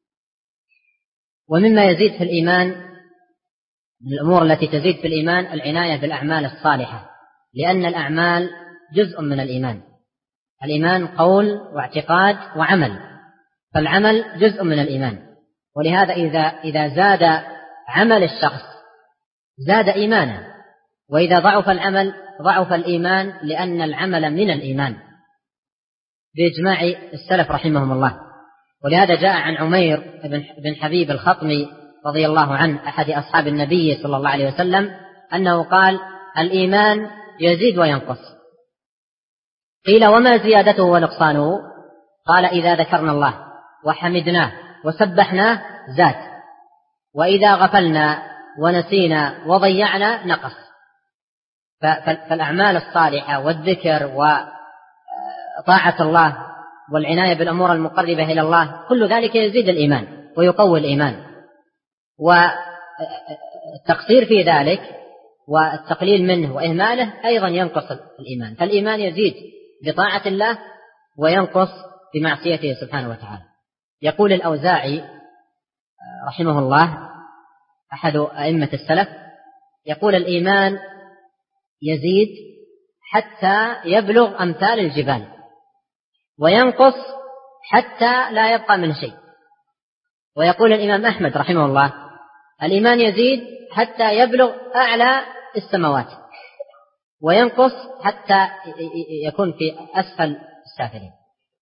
ومما يزيد في الإيمان من الأمور التي تزيد في الإيمان العناية بالأعمال الصالحة، لأن الأعمال جزء من الإيمان. الإيمان قول واعتقاد وعمل، فالعمل جزء من الإيمان. ولهذا إذا زاد عمل الشخص زاد إيمانه، وإذا ضعف العمل ضعف الإيمان، لأن العمل من الإيمان بإجماع السلف رحمهم الله. ولهذا جاء عن عمير بن حبيب الخطمي رضي الله عنه أحد أصحاب النبي صلى الله عليه وسلم أنه قال الإيمان يزيد وينقص. قيل وما زيادته ونقصانه؟ قال إذا ذكرنا الله وحمدناه وسبحناه زاد، وإذا غفلنا ونسينا وضيعنا نقص. فالأعمال الصالحة والذكر وطاعة الله والعناية بالأمور المقربة إلى الله، كل ذلك يزيد الإيمان ويقوي الإيمان. والتقصير في ذلك والتقليل منه وإهماله أيضا ينقص الإيمان، فالإيمان يزيد بطاعة الله وينقص بمعصيته سبحانه وتعالى. يقول الأوزاعي رحمه الله أحد أئمة السلف، يقول الإيمان يزيد حتى يبلغ أمثال الجبال وينقص حتى لا يبقى من شيء. ويقول الإمام أحمد رحمه الله الإيمان يزيد حتى يبلغ أعلى السماوات وينقص حتى يكون في أسفل السافلين.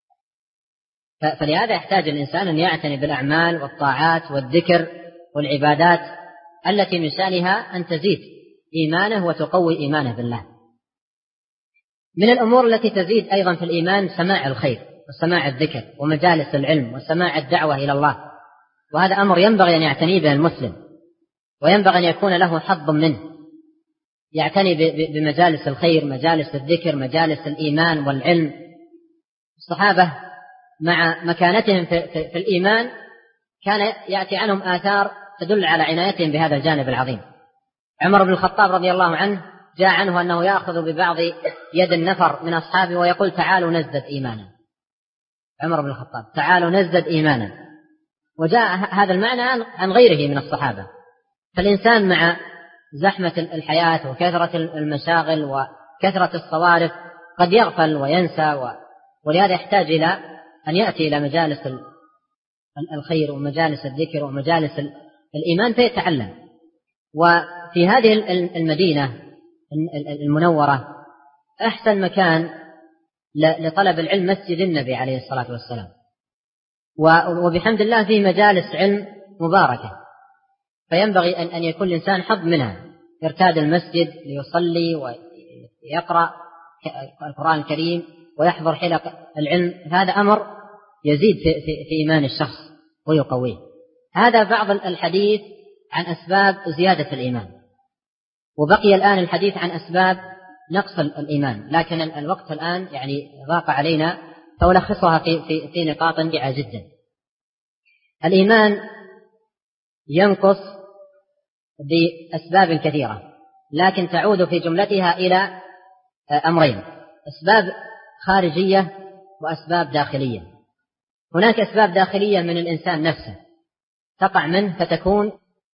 فلهذا يحتاج الإنسان أن يعتني بالأعمال والطاعات والذكر والعبادات التي من شأنها أن تزيد إيمانه وتقوي إيمانه بالله. من الأمور التي تزيد أيضا في الإيمان سماع الخير وسماع الذكر ومجالس العلم وسماع الدعوة إلى الله، وهذا أمر ينبغي أن يعتني به المسلم وينبغي أن يكون له حظ منه، يعتني بمجالس الخير، مجالس الذكر، مجالس الإيمان والعلم. الصحابة مع مكانتهم في الإيمان كان يأتي عنهم آثار تدل على عنايتهم بهذا الجانب العظيم. عمر بن الخطاب رضي الله عنه جاء عنه أنه يأخذ ببعض يد النفر من أصحابه ويقول تعالوا نزدد إيمانا. عمر بن الخطاب تعالوا نزدد إيمانا، وجاء هذا المعنى عن غيره من الصحابة. فالإنسان مع زحمة الحياة وكثرة المشاغل وكثرة الصوارف قد يغفل وينسى، ولهذا يحتاج إلى أن يأتي إلى مجالس الخير ومجالس الذكر ومجالس الإيمان فيتعلم. وفي هذه المدينة المنورة أحسن مكان لطلب العلم مسجد النبي عليه الصلاة والسلام، وبحمد الله فيه مجالس علم مباركة، فينبغي أن يكون الإنسان حظ منها، يرتاد المسجد ليصلي ويقرأ القرآن الكريم ويحضر حلق العلم. هذا أمر يزيد في إيمان الشخص ويقويه. هذا بعض الحديث عن أسباب زيادة الإيمان، وبقي الآن الحديث عن أسباب نقص الإيمان، لكن الوقت الآن يعني ضاق علينا، فألخصها في نقاط سريعة جدا. الإيمان ينقص بأسباب كثيرة، لكن تعود في جملتها إلى أمرين: أسباب خارجية وأسباب داخلية. هناك أسباب داخلية من الإنسان نفسه تقع منه فتكون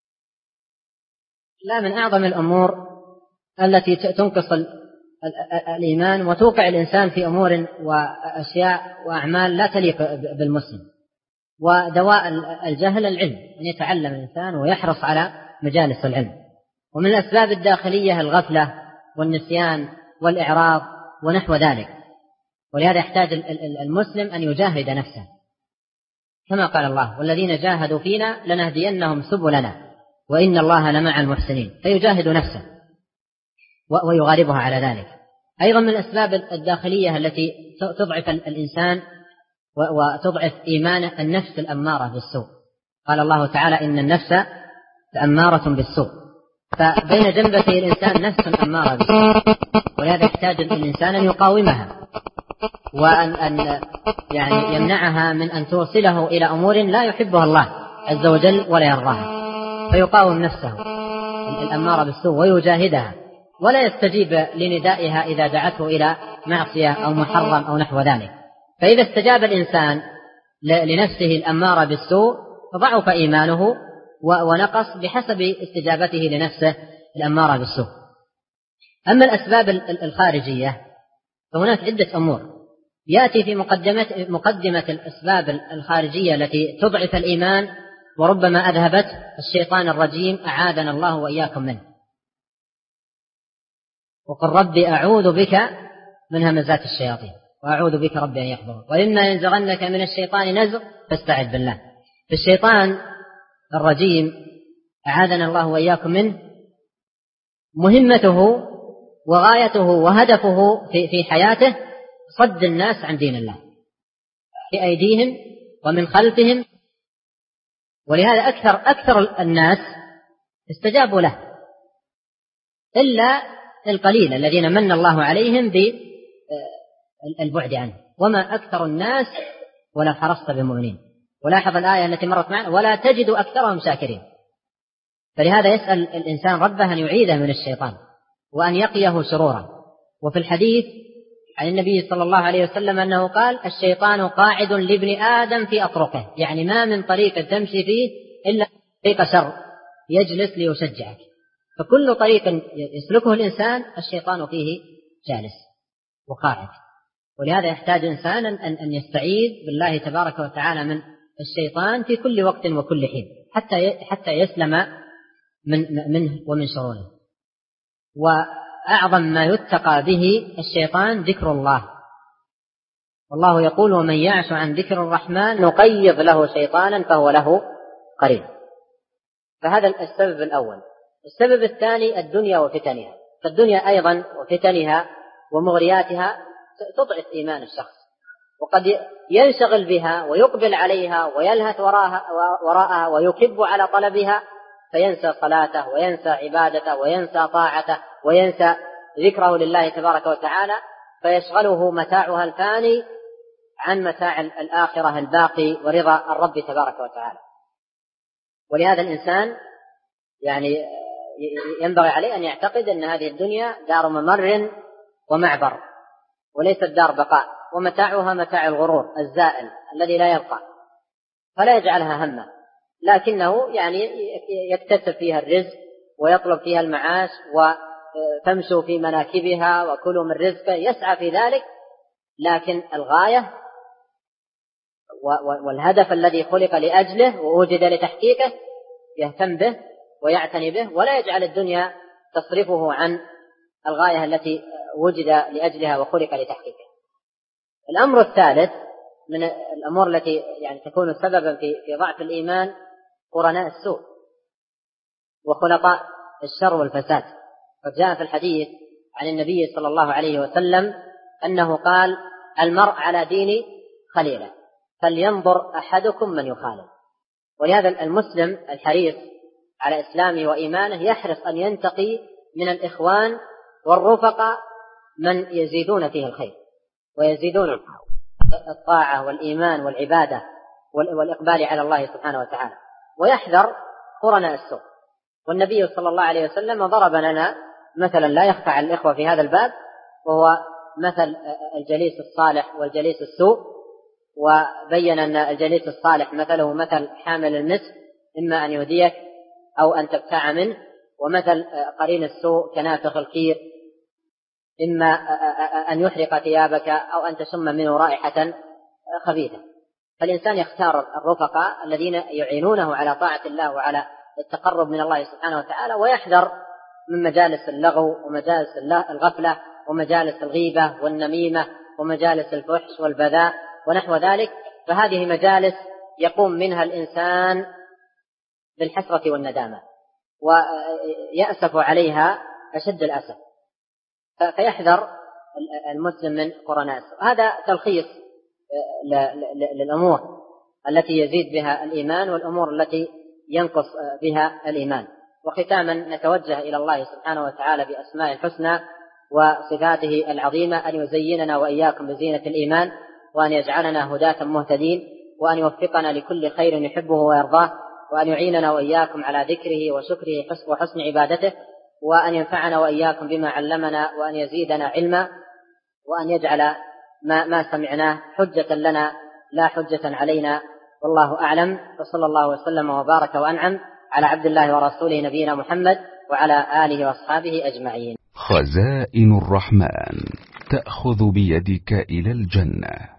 لا من أعظم الأمور التي تنقص الإيمان وتوقع الإنسان في أمور وأشياء وأعمال لا تليق بالمسلم. ودواء الجهل العلم، أن يتعلم الإنسان ويحرص على مجالس العلم. ومن الأسباب الداخلية الغفلة والنسيان والإعراض ونحو ذلك. ولهذا يحتاج المسلم أن يجاهد نفسه، كما قال الله: والذين جاهدوا فينا لنهدينهم سبلنا وإن الله لمع المحسنين. فيجاهد نفسه ويغالبها على ذلك. أيضا من الأسباب الداخلية التي تضعف الإنسان وتضعف إيمانه النفس الأمارة بالسوء. قال الله تعالى: إن النفس لأمارة بالسوء. فبين جنبتي الإنسان نفس أمارة بالسوء، ولهذا يحتاج الإنسان أن يقاومها وأن يعني يمنعها من أن توصله إلى أمور لا يحبها الله عز وجل ولا يرضاها، فيقاوم نفسه الأمارة بالسوء ويجاهدها، ولا يستجيب لندائها إذا دعته إلى معصية أو محرم أو نحو ذلك. فإذا استجاب الإنسان لنفسه الأمارة بالسوء ضعف إيمانه ونقص بحسب استجابته لنفسه الأمارة بالسوء. أما الأسباب الخارجية فهناك عدة أمور يأتي في مقدمة الأسباب الخارجية التي تضعف الإيمان وربما أذهبت الشيطان الرجيم، أعاذنا الله وإياكم منه. وقل ربي أعوذ بك من همزات الشياطين وأعوذ بك ربي أن يحضرون وإما ينزغنك من الشيطان نزغ فاستعذ بالله. فالشيطان الرجيم أعاذنا الله وإياكم منه مهمته وغايته وهدفه في حياته صد الناس عن دين الله بأيديهم ومن خلفهم. ولهذا أكثر الناس استجابوا له إلا القليل الذين من الله عليهم بالبعد عنه. وما أكثر الناس ولا حرصت بمؤمنين. ولاحظ الآية التي مرت معنا: ولا تجد أكثرهم شاكرين. فلهذا يسأل الإنسان ربه أن يعيذه من الشيطان وأن يقيه شرورا. وفي الحديث عن النبي صلى الله عليه وسلم أنه قال: الشيطان قاعد لابن آدم في أطرقه، يعني ما من طريق تمشي فيه إلا طريق شر يجلس ليشجعك. فكل طريق يسلكه الإنسان الشيطان فيه جالس وقاعد. ولهذا يحتاج إنسان أن يستعيذ بالله تبارك وتعالى من الشيطان في كل وقت وكل حين حتى يسلم منه ومن شروره. وأعظم ما يتقى به الشيطان ذكر الله، والله يقول: ومن يعش عن ذكر الرحمن نقيض له شيطانا فهو له قرين. فهذا السبب الأول. السبب الثاني الدنيا وفتنها. فالدنيا أيضا وفتنها ومغرياتها تضعف إيمان الشخص، وقد ينشغل بها ويقبل عليها ويلهث وراءها ويكب على طلبها، فينسى صلاته وينسى عبادته وينسى طاعته وينسى ذكره لله تبارك وتعالى، فيشغله متاعها الفاني عن متاع الآخرة الباقي ورضا الرب تبارك وتعالى. ولهذا الإنسان يعني ينبغي عليه أن يعتقد أن هذه الدنيا دار ممر ومعبر، وليست دار بقاء، ومتاعها متاع الغرور الزائل الذي لا يبقى، فلا يجعلها همه، لكنه يعني يكتسب فيها الرزق ويطلب فيها المعاش وتمشوا في مناكبها وكلوا من رزقه، يسعى في ذلك، لكن الغاية والهدف الذي خلق لأجله ووجد لتحقيقه يهتم به ويعتني به، ولا يجعل الدنيا تصرفه عن الغاية التي وجد لأجلها وخلق لتحقيقها. الأمر الثالث من الأمور التي يعني تكون سببا في ضعف الإيمان قرناء السوء وخلطاء الشر والفساد. قد جاء في الحديث عن النبي صلى الله عليه وسلم أنه قال: المرء على دين خليله فلينظر أحدكم من يخالف. ولهذا المسلم الحريص على إسلامه وإيمانه يحرص أن ينتقي من الإخوان والرفقاء من يزيدون فيه الخير ويزيدون الطاعة والإيمان والعبادة والإقبال على الله سبحانه وتعالى، ويحذر قرناء السوء. والنبي صلى الله عليه وسلم ضرب لنا مثلا لا يخفى على الإخوة في هذا الباب، وهو مثل الجليس الصالح والجليس السوء، وبين أن الجليس الصالح مثله مثل حامل المسك، إما أن يهديك أو أن تبتاع منه، ومثل قرين السوء كنافخ الكير، إما أن يحرق ثيابك أو أن تشم منه رائحة خبيثة. فالإنسان يختار الرفقاء الذين يعينونه على طاعة الله وعلى التقرب من الله سبحانه وتعالى، ويحذر من مجالس اللغو ومجالس الغفلة ومجالس الغيبة والنميمة ومجالس الفحش والبذاء ونحو ذلك. فهذه مجالس يقوم منها الإنسان بالحسرة والندامة ويأسف عليها أشد الأسف، فيحذر المسلم من قرناء السوء. هذا تلخيص للأمور التي يزيد بها الإيمان والأمور التي ينقص بها الإيمان. وختاما نتوجه إلى الله سبحانه وتعالى بأسماء الحسنى وصفاته العظيمة أن يزيننا وإياكم بزينة الإيمان، وأن يجعلنا هداة مهتدين، وأن يوفقنا لكل خير يحبه ويرضاه، وأن يعيننا وإياكم على ذكره وشكره وحسن عبادته، وأن ينفعنا وإياكم بما علمنا، وأن يزيدنا علما، وأن يجعل ما سمعناه حجة لنا لا حجة علينا، والله أعلم. وصلى الله وسلم وبارك وأنعم على عبد الله ورسوله نبينا محمد وعلى آله وأصحابه أجمعين. خزائن الرحمن تأخذ بيدك إلى الجنة.